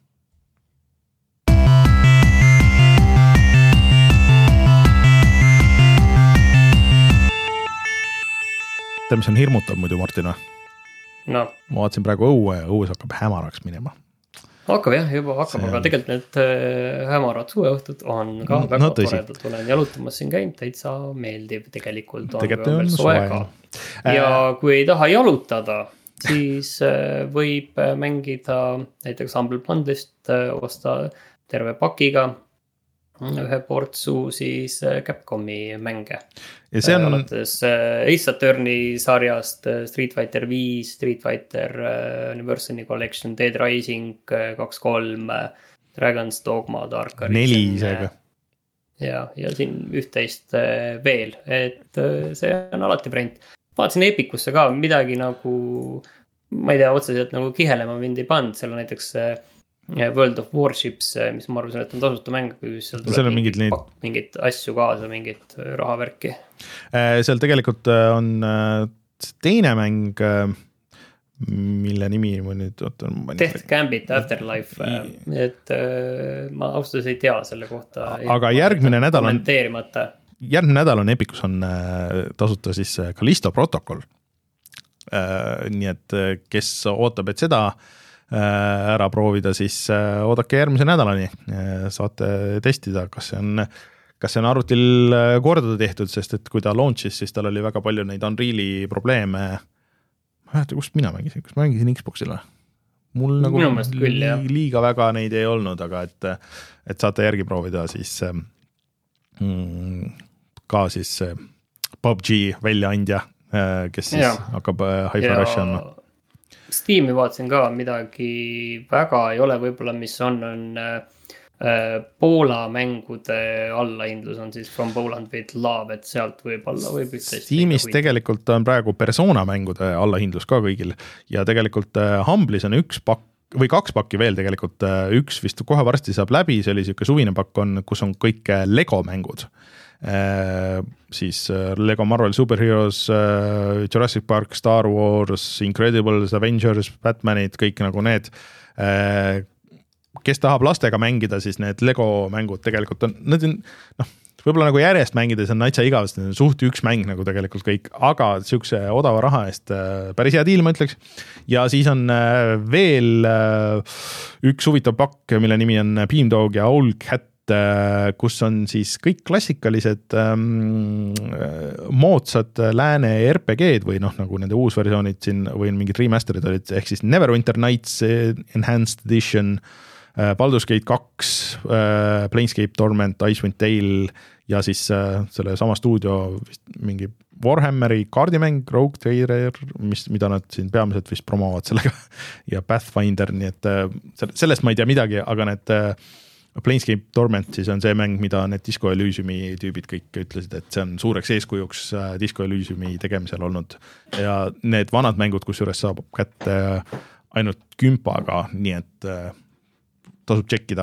Tead, mis on hirmutab muidu, Martin? No. Ma vaatasin praegu õue ja õues hakkab hämaraks minema. Hakkab jah, juba hakkab, see... aga tegelikult need hämarad suveõhtud on ka no, väga no, toredad. Olen jalutamas siin käinud, täitsa meeldiv tegelikult. Tegelikult on soe. Ja kui ei taha jalutada, siis võib mängida näiteks Humble Bundle'ist osta terve pakiga ühe portsu siis Capcomi mänge. Ja see on... Alates Ace Attorney sarjast Street Fighter viis, Street Fighter Anniversary Collection, Dead Rising kaks kolm, Dragon's Dogma, Dark Arisen. Neli isegi. Ja, ja siin üht-teist veel, et see on alati brand. Vaatasin Epikusse ka midagi nagu, ma ei tea, otseselt nagu kihelema mind ei pand, seal on näiteks World of Warships, mis ma arvasin, et on tasuta mäng, kui seal tuleb mingit, mingit, neid... mingit asju kaasa, mingit rahavärki. Seal tegelikult on teine mäng, mille nimi ma nüüd ootan. Death Gambit Afterlife, et ma austus ei tea selle kohta. Aga järgmine nädal on, järgmine nädal on Epicus on tasuta siis Callisto Protocol. Nii et kes ootab, et seda ära proovida, siis oodake järgmise nädalani. Saate testida, kas see on, kas see on arvutil korda tehtud, sest et kui ta launchis, siis tal oli väga palju neid Unreali probleeme. Ma ei kust mina mängisin, kus ma mängisin Xboxile. Mul nagu küll, liiga väga neid ei olnud, aga et, et saate järgi proovida siis mm, ka siis P U B G väljaandja, kes siis ja. hakkab Hi-Fi Rush andma. Steam'i vaatasin ka midagi väga ei ole, võib-olla mis on, on Poola mängude allahindlus on siis From Poland with Love, et sealt võib-olla võib üldse Steamis tegelikult on praegu Persona mängude allahindlus ka kõigil ja tegelikult Humble'is on üks pakk või kaks pakki veel tegelikult, üks vist kohe varsti saab läbi, see oli siuke suvine pakk on, kus on kõik Lego mängud. Äh, siis Lego Marvel Superheroes, Jurassic Park, Star Wars, Incredibles, Avengers, Batmanid, kõik nagu need äh, kes tahab lastega mängida, siis need Lego mängud tegelikult on, need on, noh, võib-olla nagu järjest mängides on naitsa igavast, need on suht üks mäng nagu tegelikult kõik, aga siukse odava raha eest päris hea diil, ma ütleks. Ja siis on veel üks huvitav pakk, mille nimi on Beamdog ja Old Cat, kus on siis kõik klassikalised ähm, moodsad lääne R P G-d või noh, nagu nende uusversioonid siin või mingid remasterid olid, ehk siis Neverwinter Nights Enhanced Edition, Baldur's Gate kaks, Planescape Torment, Icewind Dale ja siis selle sama stuudio vist mingi Warhammeri kaardimäng, Rogue Trader, mis, mida nad siin peamiselt vist promovad sellega ja Pathfinder, nii et sellest ma ei tea midagi, aga need Planescape Torment siis on see mäng, mida need Disco Elysiumi tüübid kõik ütlesid, et see on suureks eeskujuks Disco Elysiumi tegemisel olnud ja need vanad mängud, kus juures saab kätte ainult kümpaga, nii et tasub tšekkida.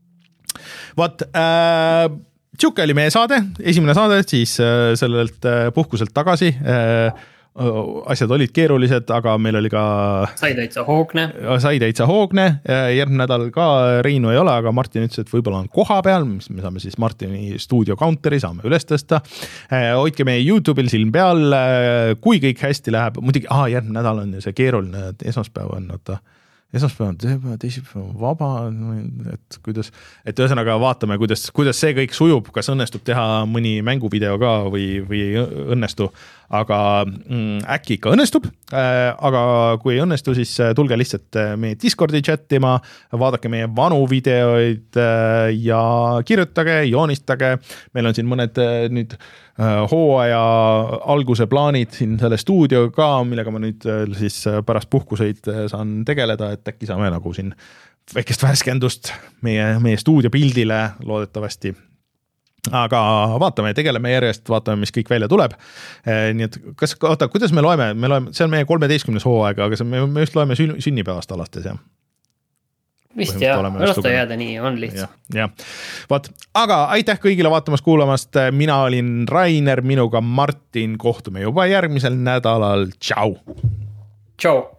Vaat, äh, tšuke oli meie saade, esimene saade, siis äh, sellelt äh, puhkuselt tagasi. Äh, asjad olid keerulised, aga meil oli ka... Sai täitsa hoogne. Sai täitsa hoogne. Järgmine nädal ka Reinu ei ole, aga Martin ütles, et võib-olla on koha peal, mis me saame siis Martini stuudio counteri, saame üles tõsta. Hoidke meie YouTube'il silm peal, kui kõik hästi läheb. Muidugi, ah, järgmine nädal on see keeruline, et esmaspäev on, oota... esmaspäev on teisipäev on vaba, et kuidas, et ühesõnaga vaatame, kuidas, kuidas see kõik sujub, kas õnnestub teha mõni mänguvideo ka või, või õnnestu, aga mm, äkki ikka õnnestub, äh, aga kui ei õnnestu, siis tulge lihtsalt meie Discordi chatima, vaadake meie vanu videoid äh, ja kirjutage, joonistage, meil on siin mõned äh, nüüd hooaja alguse plaanid siin selle stuudio ka, millega ma nüüd siis pärast puhkuseid saan tegeleda, et äkki saame nagu siin väikest värskendust meie, meie stuudio pildile loodetavasti. Aga vaatame, tegeleme järjest, vaatame, mis kõik välja tuleb. Nii et kas, oota, kuidas me loeme? Me loeme, see on meie kolmeteistkümnes hooaega, aga see, me, me just loeme sünnipäevast alates, jah? Vist jah, rasta jääda nii, on lihtsalt. Ja, ja. Vaat, aga aitäh kõigile vaatamast, kuulamast. Mina olin Rainer, minuga Martin. Kohtume juba järgmisel nädalal. Tšau! Tšau!